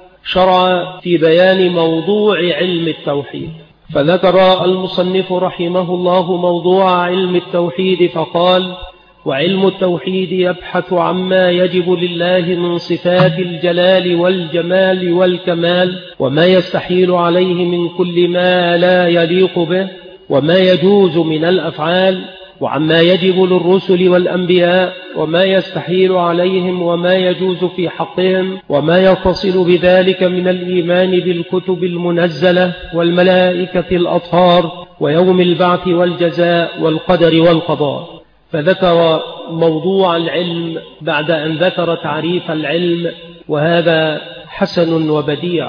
شرع في بيان موضوع علم التوحيد، فذكر المصنف رحمه الله موضوع علم التوحيد فقال: وعلم التوحيد يبحث عما يجب لله من صفات الجلال والجمال والكمال، وما يستحيل عليه من كل ما لا يليق به، وما يجوز من الأفعال، وعما يجب للرسل والأنبياء، وما يستحيل عليهم وما يجوز في حقهم، وما يتصل بذلك من الإيمان بالكتب المنزلة والملائكة الأطهار ويوم البعث والجزاء والقدر والقضاء. فذكر موضوع العلم بعد أن ذكر تعريف العلم، وهذا حسن وبديع.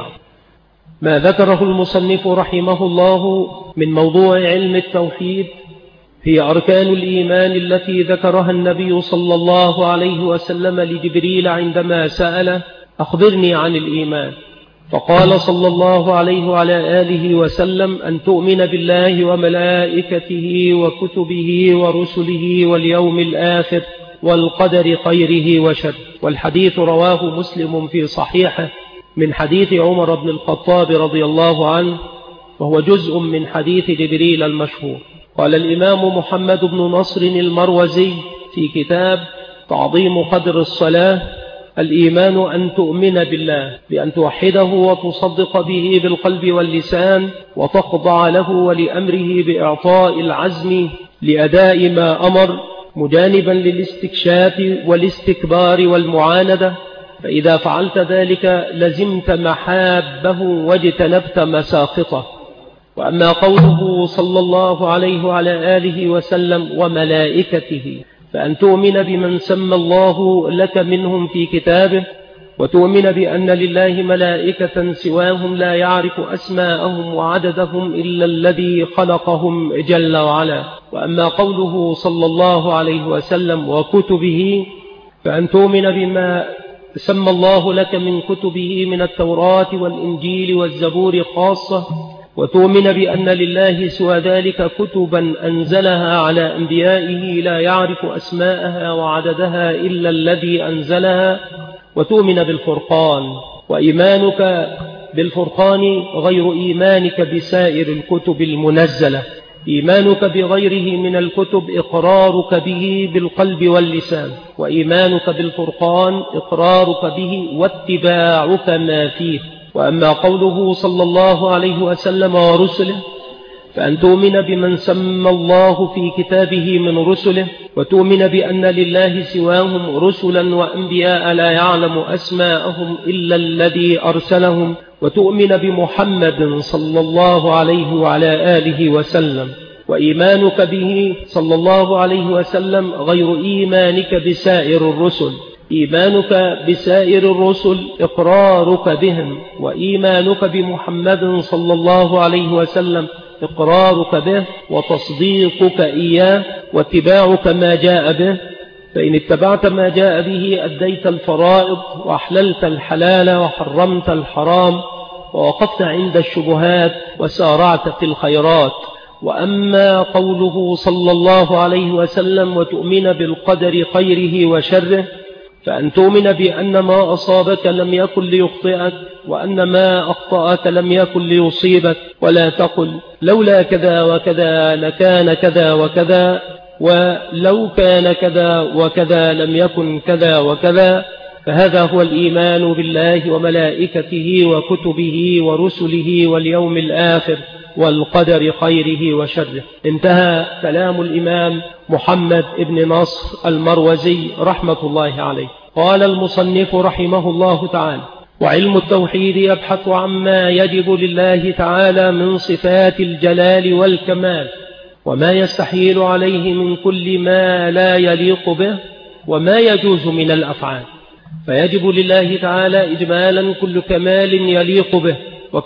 ما ذكره المصنف رحمه الله من موضوع علم التوحيد هي أركان الإيمان التي ذكرها النبي صلى الله عليه وسلم لجبريل عندما سأله: أخبرني عن الإيمان، فقال صلى الله عليه وعلى آله وسلم: أن تؤمن بالله وملائكته وكتبه ورسله واليوم الآخر والقدر خيره وشره. والحديث رواه مسلم في صحيحه من حديث عمر بن الخطاب رضي الله عنه، وهو جزء من حديث جبريل المشهور. قال الإمام محمد بن نصر المروزي في كتاب تعظيم قدر الصلاة: الإيمان أن تؤمن بالله بأن توحده وتصدق به بالقلب واللسان، وتخضع له ولأمره بإعطاء العزم لأداء ما أمر، مجانبا للاستكشاف والاستكبار والمعاندة، فإذا فعلت ذلك لزمت محابه واجتنبت مساخطه. وأما قوله صلى الله عليه وعلى آله وسلم: وملائكته، فأن تؤمن بمن سمى الله لك منهم في كتابه، وتؤمن بأن لله ملائكة سواهم لا يعرف أسماءهم وعددهم إلا الذي خلقهم جل وعلا. وأما قوله صلى الله عليه وسلم: وكتبه، فأن تؤمن بما سمى الله لك من كتبه من التوراة والإنجيل والزبور خاصة، وتؤمن بأن لله سوى ذلك كتبا أنزلها على أنبيائه لا يعرف أسماءها وعددها إلا الذي أنزلها، وتؤمن بالفرقان. وإيمانك بالفرقان غير إيمانك بسائر الكتب المنزلة. إيمانك بغيره من الكتب إقرارك به بالقلب واللسان، وإيمانك بالفرقان إقرارك به واتباعك ما فيه. وأما قوله صلى الله عليه وسلم: ورسله، فأن تؤمن بمن سمى الله في كتابه من رسله، وتؤمن بأن لله سواهم رسلا وأنبياء لا يعلم أسماءهم إلا الذي أرسلهم، وتؤمن بمحمد صلى الله عليه وعلى آله وسلم. وإيمانك به صلى الله عليه وسلم غير إيمانك بسائر الرسل. إيمانك بسائر الرسل إقرارك بهم، وإيمانك بمحمد صلى الله عليه وسلم إقرارك به وتصديقك إياه واتباعك ما جاء به. فإن اتبعت ما جاء به أديت الفرائض وأحللت الحلال وحرمت الحرام، ووقفت عند الشبهات وسارعت في الخيرات. وأما قوله صلى الله عليه وسلم وتؤمن بالقدر خيره وشره، فأن تؤمن بأن ما أصابك لم يكن ليخطئك، وأن ما أخطأك لم يكن ليصيبك، ولا تقل لولا كذا وكذا لكان كذا وكذا، ولو كان كذا وكذا لم يكن كذا وكذا. فهذا هو الإيمان بالله وملائكته وكتبه ورسله واليوم الآخر والقدر خيره وشره. انتهى كلام الإمام محمد بن نصر المروزي رحمة الله عليه. قال المصنف رحمه الله تعالى: وعلم التوحيد يبحث عما يجب لله تعالى من صفات الجلال والكمال، وما يستحيل عليه من كل ما لا يليق به، وما يجوز من الأفعال. فيجب لله تعالى إجمالا كل كمال يليق به،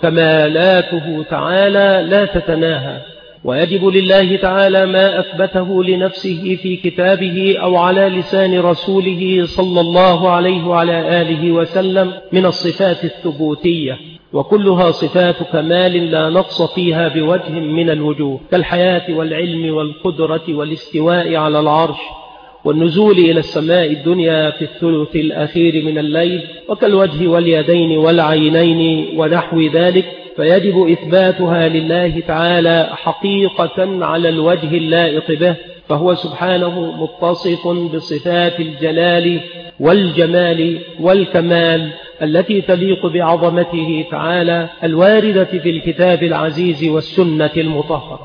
وكمالاته تعالى لا تتناهى. ويجب لله تعالى ما أثبته لنفسه في كتابه أو على لسان رسوله صلى الله عليه وعلى آله وسلم من الصفات الثبوتية، وكلها صفات كمال لا نقص فيها بوجه من الوجوه، كالحياة والعلم والقدرة والاستواء على العرش والنزول إلى السماء الدنيا في الثلث الأخير من الليل، وكالوجه واليدين والعينين ونحو ذلك. فيجب إثباتها لله تعالى حقيقة على الوجه اللائق به، فهو سبحانه متصف بصفات الجلال والجمال والكمال التي تليق بعظمته تعالى الواردة في الكتاب العزيز والسنة المطهرة.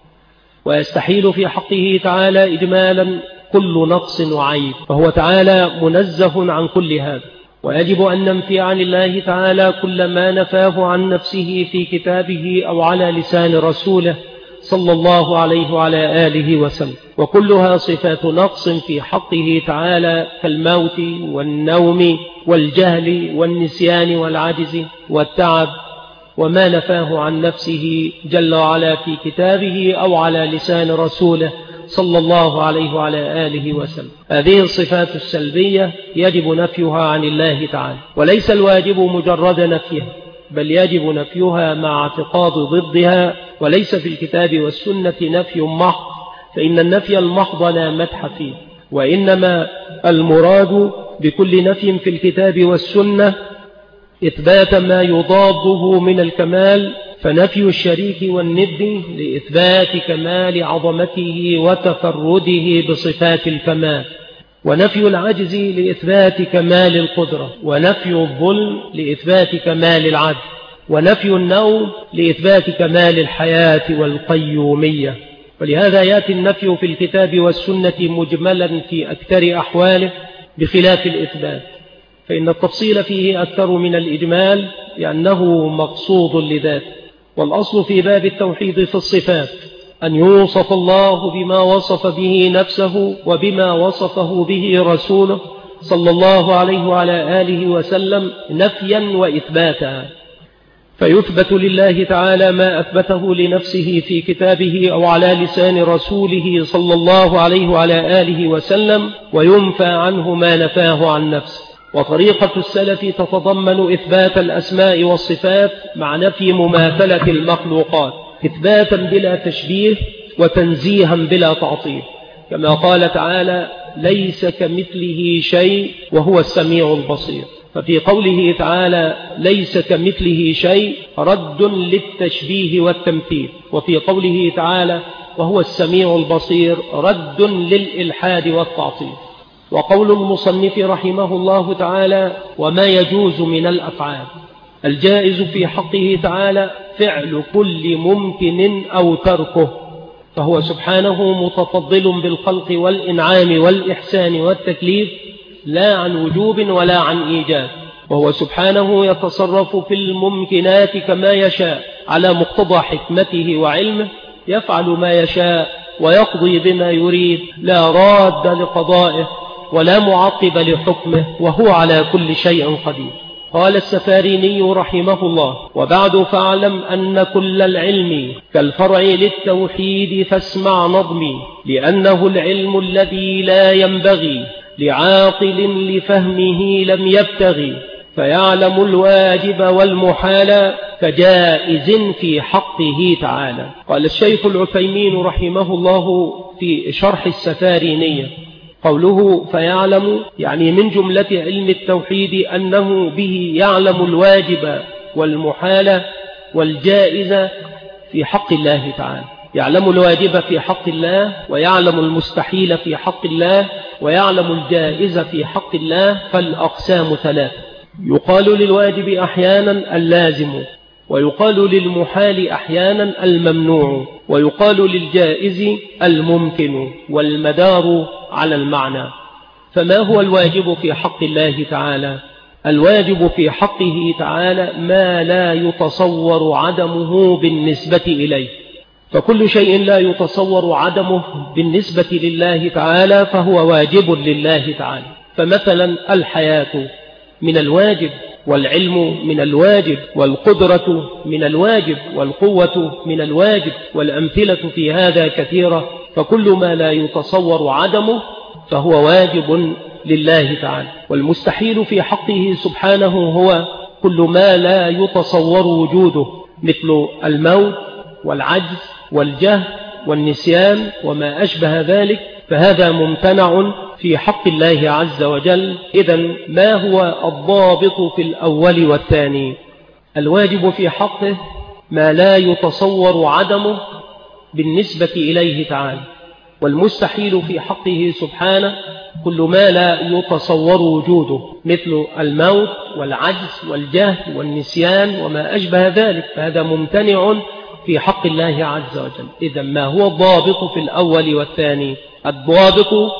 ويستحيل في حقه تعالى إجمالا كل نقص وعيب، فهو تعالى منزه عن كل هذا. ويجب أن ننفي عن الله تعالى كل ما نفاه عن نفسه في كتابه أو على لسان رسوله صلى الله عليه وعلى آله وسلم، وكلها صفات نقص في حقه تعالى، كالموت والنوم والجهل والنسيان والعجز والتعب، وما نفاه عن نفسه جل وعلا في كتابه أو على لسان رسوله صلى الله عليه وعلى آله وسلم. هذه الصفات السلبية يجب نفيها عن الله تعالى، وليس الواجب مجرد نفيها، بل يجب نفيها مع اعتقاد ضدها. وليس في الكتاب والسنة نفي محض، فإن النفي المحض لا مدح فيه، وإنما المراد بكل نفي في الكتاب والسنة إثبات ما يضاده من الكمال، فنفي الشريك والند لإثبات كمال عظمته وتفرده بصفات الكمال، ونفي العجز لإثبات كمال القدرة، ونفي الظلم لإثبات كمال العدل، ونفي النوم لإثبات كمال الحياة والقيومية. ولهذا يأتي النفي في الكتاب والسنة مجملا في أكثر أحواله بخلاف الإثبات، فإن التفصيل فيه أكثر من الإجمال لأنه مقصود لذاته. والأصل في باب التوحيد في الصفات أن يوصف الله بما وصف به نفسه وبما وصفه به رسوله صلى الله عليه وعلى آله وسلم نفيا وإثباتا. فيثبت لله تعالى ما أثبته لنفسه في كتابه أو على لسان رسوله صلى الله عليه وعلى آله وسلم، وينفى عنه ما نفاه عن نفسه. وطريقة السلف تتضمن إثبات الأسماء والصفات مع نفي مماثلة المخلوقات، إثباتا بلا تشبيه وتنزيها بلا تعطيل، كما قال تعالى: ليس كمثله شيء وهو السميع البصير. ففي قوله تعالى ليس كمثله شيء رد للتشبيه والتمثيل، وفي قوله تعالى وهو السميع البصير رد للإلحاد والتعطيل. وقول المصنف رحمه الله تعالى: وما يجوز من الأفعال، الجائز في حقه تعالى فعل كل ممكن أو تركه، فهو سبحانه متفضل بالخلق والإنعام والإحسان والتكليف، لا عن وجوب ولا عن إيجاب، وهو سبحانه يتصرف في الممكنات كما يشاء على مقتضى حكمته وعلمه، يفعل ما يشاء ويقضي بما يريد، لا راد لقضائه ولا معقب لحكمه، وهو على كل شيء قدير. قال السفاريني رحمه الله: وبعد فاعلم أن كل العلم كالفرع للتوحيد فاسمع نظمي، لأنه العلم الذي لا ينبغي لعاقل لفهمه لم يبتغي، فيعلم الواجب والمحال كجائز في حقه تعالى. قال الشيخ العثيمين رحمه الله في شرح السفارينية قوله فيعلم يعني من جملة علم التوحيد أنه به يعلم الواجب والمحال والجائز في حق الله تعالى. يعلم الواجب في حق الله، ويعلم المستحيل في حق الله، ويعلم الجائز في حق الله. فالأقسام ثلاثة: يقال للواجب أحيانا اللازم، ويقال للمحال أحيانا الممنوع، ويقال للجائز الممكن، والمدار على المعنى. فما هو الواجب في حق الله تعالى؟ الواجب في حقه تعالى ما لا يتصور عدمه بالنسبة إليه، فكل شيء لا يتصور عدمه بالنسبة لله تعالى فهو واجب لله تعالى. فمثلا الحياة من الواجب، والعلم من الواجب، والقدرة من الواجب، والقوة من الواجب، والأمثلة في هذا كثيرة. فكل ما لا يتصور عدمه فهو واجب لله تعالى. والمستحيل في حقه سبحانه هو كل ما لا يتصور وجوده، مثل الموت والعجز والجهل والنسيان وما أشبه ذلك، فهذا ممتنع في حق الله عز وجل. إذن ما هو الضابط في الأول والثاني؟ الواجب في حقه ما لا يتصور عدمه بالنسبة إليه تعالى، والمستحيل في حقه سبحانه كل ما لا يتصور وجوده، مثل الموت والعجز والجهل والنسيان وما أشبه ذلك، فهذا ممتنع في حق الله عز وجل. إذن ما هو الضابط في الأول والثاني؟ الضابط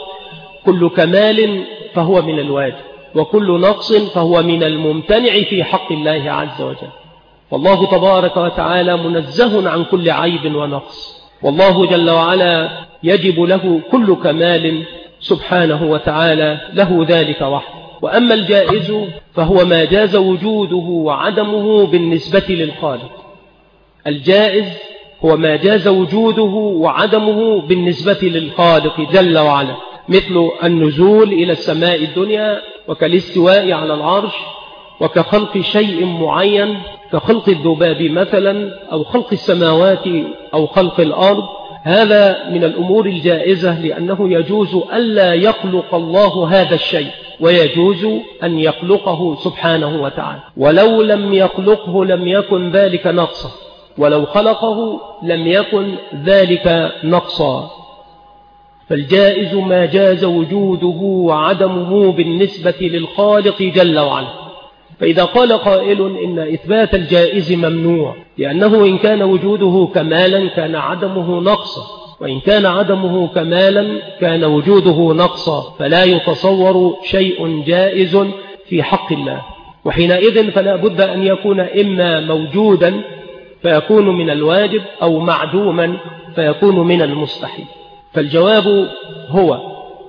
كل كمال فهو من الواجب، وكل نقص فهو من الممتنع في حق الله عز وجل. والله تبارك وتعالى منزه عن كل عيب ونقص، والله جل وعلا يجب له كل كمال سبحانه وتعالى، له ذلك وحده. وأما الجائز فهو ما جاز وجوده وعدمه بالنسبة للخالق. الجائز هو ما جاز وجوده وعدمه بالنسبة للخالق جل وعلا، مثل النزول إلى السماء الدنيا، وكالاستواء على العرش، وكخلق شيء معين كخلق الذباب مثلا، أو خلق السماوات أو خلق الأرض. هذا من الأمور الجائزة، لأنه يجوز ألا يخلق الله هذا الشيء، ويجوز أن يخلقه سبحانه وتعالى. ولو لم يخلقه لم يكن ذلك نقصا، ولو خلقه لم يكن ذلك نقصا. فالجائز ما جاز وجوده وعدمه بالنسبة للخالق جل وعلا. فإذا قال قائل إن إثبات الجائز ممنوع، لأنه إن كان وجوده كمالا كان عدمه نقصا، وإن كان عدمه كمالا كان وجوده نقصا، فلا يتصور شيء جائز في حق الله. وحينئذ فلا بد أن يكون إما موجودا فيكون من الواجب، أو معدوما فيكون من المستحيل. فالجواب هو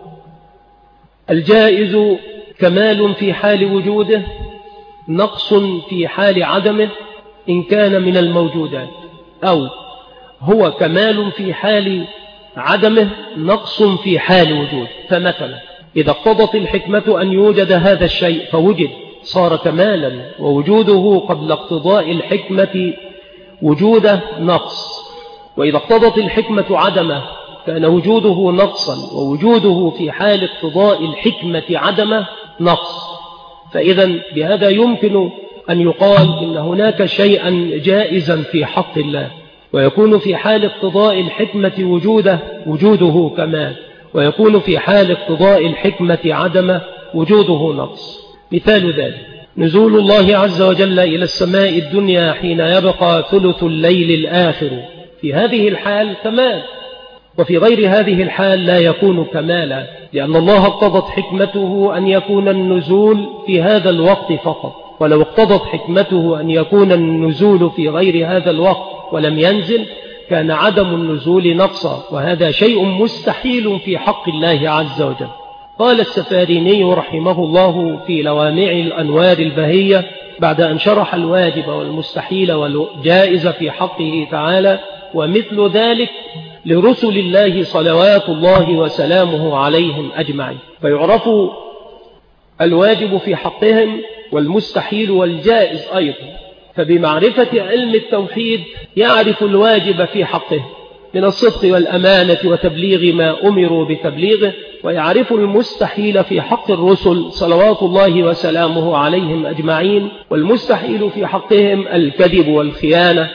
الجائز كمال في حال وجوده، نقص في حال عدمه إن كان من الموجودات، أو هو كمال في حال عدمه، نقص في حال وجوده. فمثلا إذا اقتضت الحكمة أن يوجد هذا الشيء فوجد صار كمالا، ووجوده قبل اقتضاء الحكمة وجوده نقص. وإذا اقتضت الحكمة عدمه كان وجوده نقصا، ووجوده في حال اقتضاء الحكمة عدمه نقص. فإذا بهذا يمكن أن يقال إن هناك شيئا جائزا في حق الله، ويكون في حال اقتضاء الحكمة وجوده وجوده كمال، ويكون في حال اقتضاء الحكمة عدمه وجوده نقص. مثال ذلك نزول الله عز وجل إلى السماء الدنيا حين يبقى ثلث الليل الآخر، في هذه الحال كمال، وفي غير هذه الحال لا يكون كمالا، لأن الله اقتضت حكمته أن يكون النزول في هذا الوقت فقط. ولو اقتضت حكمته أن يكون النزول في غير هذا الوقت ولم ينزل كان عدم النزول نقصا، وهذا شيء مستحيل في حق الله عز وجل. قال السفاريني رحمه الله في لوامع الأنوار البهية بعد أن شرح الواجب والمستحيل والجائز في حقه تعالى: ومثل ذلك لرسل الله صلوات الله وسلامه عليهم أجمعين. فيعرف الواجب في حقهم والمستحيل والجائز أيضا. فبمعرفة علم التوحيد يعرف الواجب في حقه من الصدق والأمانة وتبليغ ما أمروا بتبليغه، ويعرف المستحيل في حق الرسل صلوات الله وسلامه عليهم أجمعين، والمستحيل في حقهم الكذب والخيانة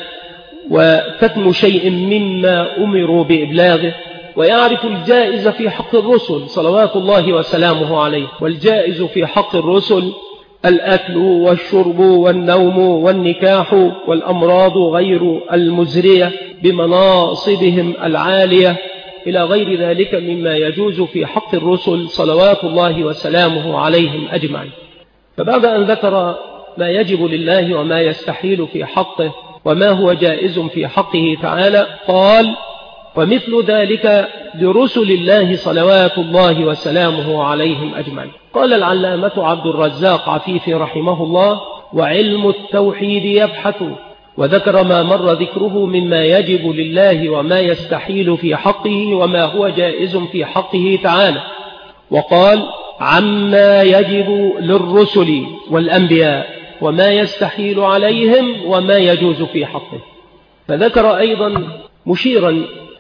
وكتم شيء مما أمروا بإبلاغه، ويعرف الجائز في حق الرسل صلوات الله وسلامه عليه. والجائز في حق الرسل الأكل والشرب والنوم والنكاح والأمراض غير المزرية بمناصبهم العالية إلى غير ذلك مما يجوز في حق الرسل صلوات الله وسلامه عليهم أجمعين. فبعد أن ذكر ما يجب لله وما يستحيل في حقه وما هو جائز في حقه تعالى، قال: ومثل ذلك لرسل الله صلوات الله وسلامه عليهم أجمعين. قال العلامة عبد الرزاق عفيفي رحمه الله: وعلم التوحيد يبحث، وذكر ما مر ذكره مما يجب لله وما يستحيل في حقه وما هو جائز في حقه تعالى، وقال: عما يجب للرسل والأنبياء وما يستحيل عليهم وما يجوز في حقه. فذكر أيضا مشيرا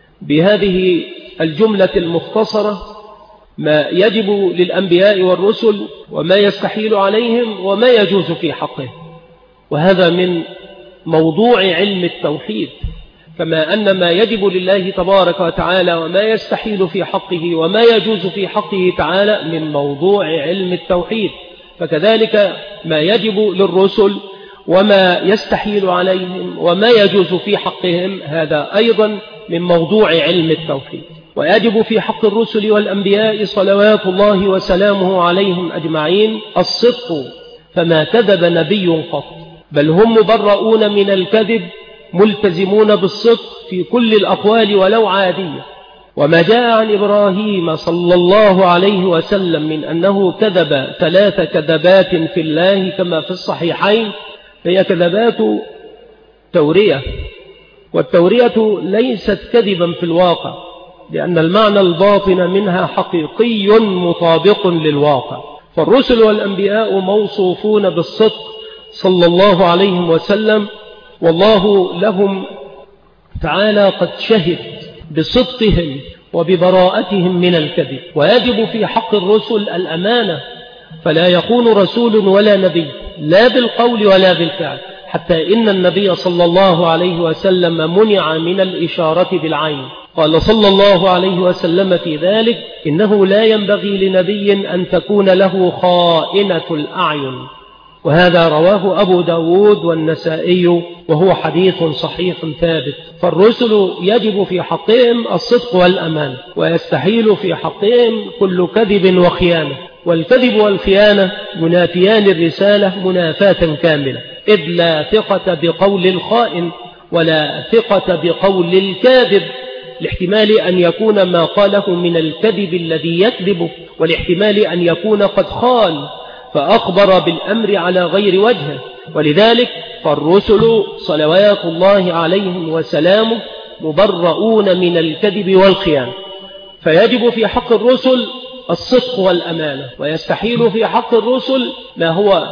بهذه الجملة المختصرة ما يجب للأنبياء والرسل وما يستحيل عليهم وما يجوز في حقه، وهذا من موضوع علم التوحيد. كما أن ما يجب لله تبارك وتعالى وما يستحيل في حقه وما يجوز في حقه تعالى من موضوع علم التوحيد، فكذلك ما يجب للرسل وما يستحيل عليهم وما يجوز في حقهم هذا أيضا من موضوع علم التوحيد. ويجب في حق الرسل والأنبياء صلوات الله وسلامه عليهم أجمعين الصدق، فما كذب نبي قط، بل هم مبرؤون من الكذب ملتزمون بالصدق في كل الأقوال ولو عادية. وما جاء عن إبراهيم صلى الله عليه وسلم من أنه كذب ثلاث كذبات في الله كما في الصحيحين هي كذبات تورية، والتورية ليست كذبا في الواقع، لأن المعنى الباطن منها حقيقي مطابق للواقع. فالرسل والأنبياء موصوفون بالصدق صلى الله عليه وسلم، والله لهم تعالى قد شهد بصدقهم وببراءتهم من الكذب. ويجب في حق الرسل الأمانة، فلا يكون رسول ولا نبي لا بالقول ولا بالفعل، حتى إن النبي صلى الله عليه وسلم منع من الإشارة بالعين. قال صلى الله عليه وسلم في ذلك: إنه لا ينبغي لنبي أن تكون له خائنة الأعين. وهذا رواه أبو داود والنسائي وهو حديث صحيح ثابت. فالرسل يجب في حقهم الصدق والأمان، ويستحيل في حقهم كل كذب وخيانة. والكذب والخيانة منافيان الرسالة منافاة كاملة، إذ لا ثقة بقول الخائن ولا ثقة بقول الكاذب، لاحتمال أن يكون ما قاله من الكذب الذي يكذبه، والاحتمال أن يكون قد خان فأخبر بالأمر على غير وجهه. ولذلك فالرسل صلوات الله عليهم وسلامه مبرؤون من الكذب والخيانة. فيجب في حق الرسل الصدق والأمانة، ويستحيل في حق الرسل ما هو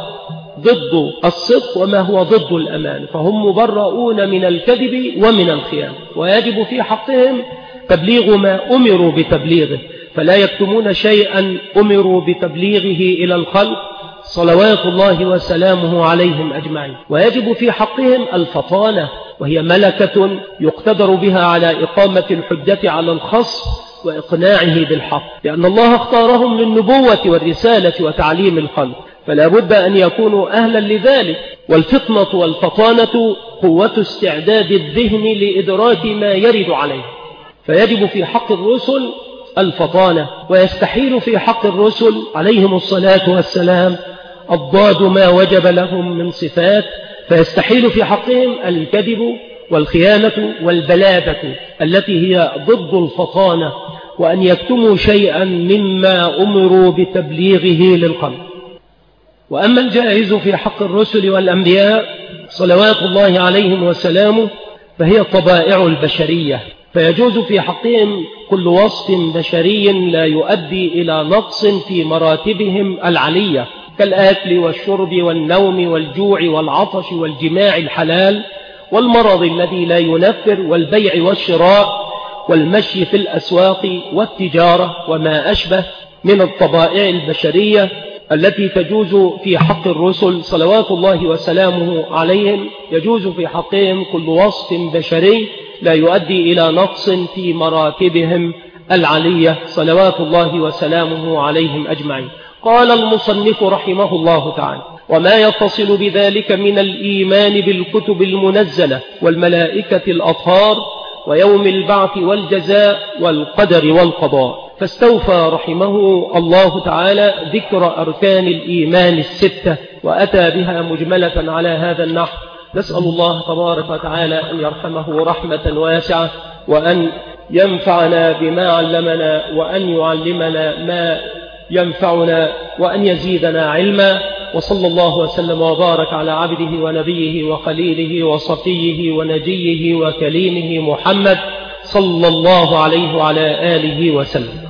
ضد الصدق وما هو ضد الأمانة، فهم مبرؤون من الكذب ومن الخيانة. ويجب في حقهم تبليغ ما أمروا بتبليغه، فلا يكتمون شيئا أمروا بتبليغه إلى الخلق صلوات الله وسلامه عليهم أجمعين. ويجب في حقهم الفطانة، وهي ملكة يقتدر بها على إقامة الحجة على الخصم وإقناعه بالحق، لأن الله اختارهم للنبوة والرسالة وتعليم الخلق، فلا بد أن يكونوا أهلا لذلك. والفطنة والفطانة قوة استعداد الذهن لإدراك ما يرد عليه. فيجب في حق الرسل الفطانة، ويستحيل في حق الرسل عليهم الصلاة والسلام الضاد ما وجب لهم من صفات، فيستحيل في حقهم الكذب والخيانة والبلادة التي هي ضد الفطانة، وأن يكتموا شيئا مما أمروا بتبليغه للقلب. وأما الجائز في حق الرسل والأنبياء صلوات الله عليهم وسلامه فهي الطبائع البشرية، فيجوز في حقهم كل وصف بشري لا يؤدي إلى نقص في مراتبهم العلية، كالآكل والشرب والنوم والجوع والعطش والجماع الحلال والمرض الذي لا ينفر والبيع والشراء والمشي في الأسواق والتجارة وما أشبه من الطبائع البشرية التي تجوز في حق الرسل صلوات الله وسلامه عليهم. يجوز في حقهم كل وصف بشري لا يؤدي إلى نقص في مراتبهم العلية صلوات الله وسلامه عليهم أجمعين. قال المصنف رحمه الله تعالى: وما يتصل بذلك من الإيمان بالكتب المنزلة والملائكة الأطهار ويوم البعث والجزاء والقدر والقضاء. فاستوفى رحمه الله تعالى ذكر أركان الإيمان الستة وأتى بها مجملة على هذا النحو. نسأل الله تبارك وتعالى أن يرحمه رحمة واسعة وأن ينفعنا بما علمنا وأن يعلمنا ما ينفعنا وأن يزيدنا علما. وصلى الله وسلم وبارك على عبده ونبيه وخليله وصفيه ونجيه وكليمه محمد صلى الله عليه وعلى آله وسلم.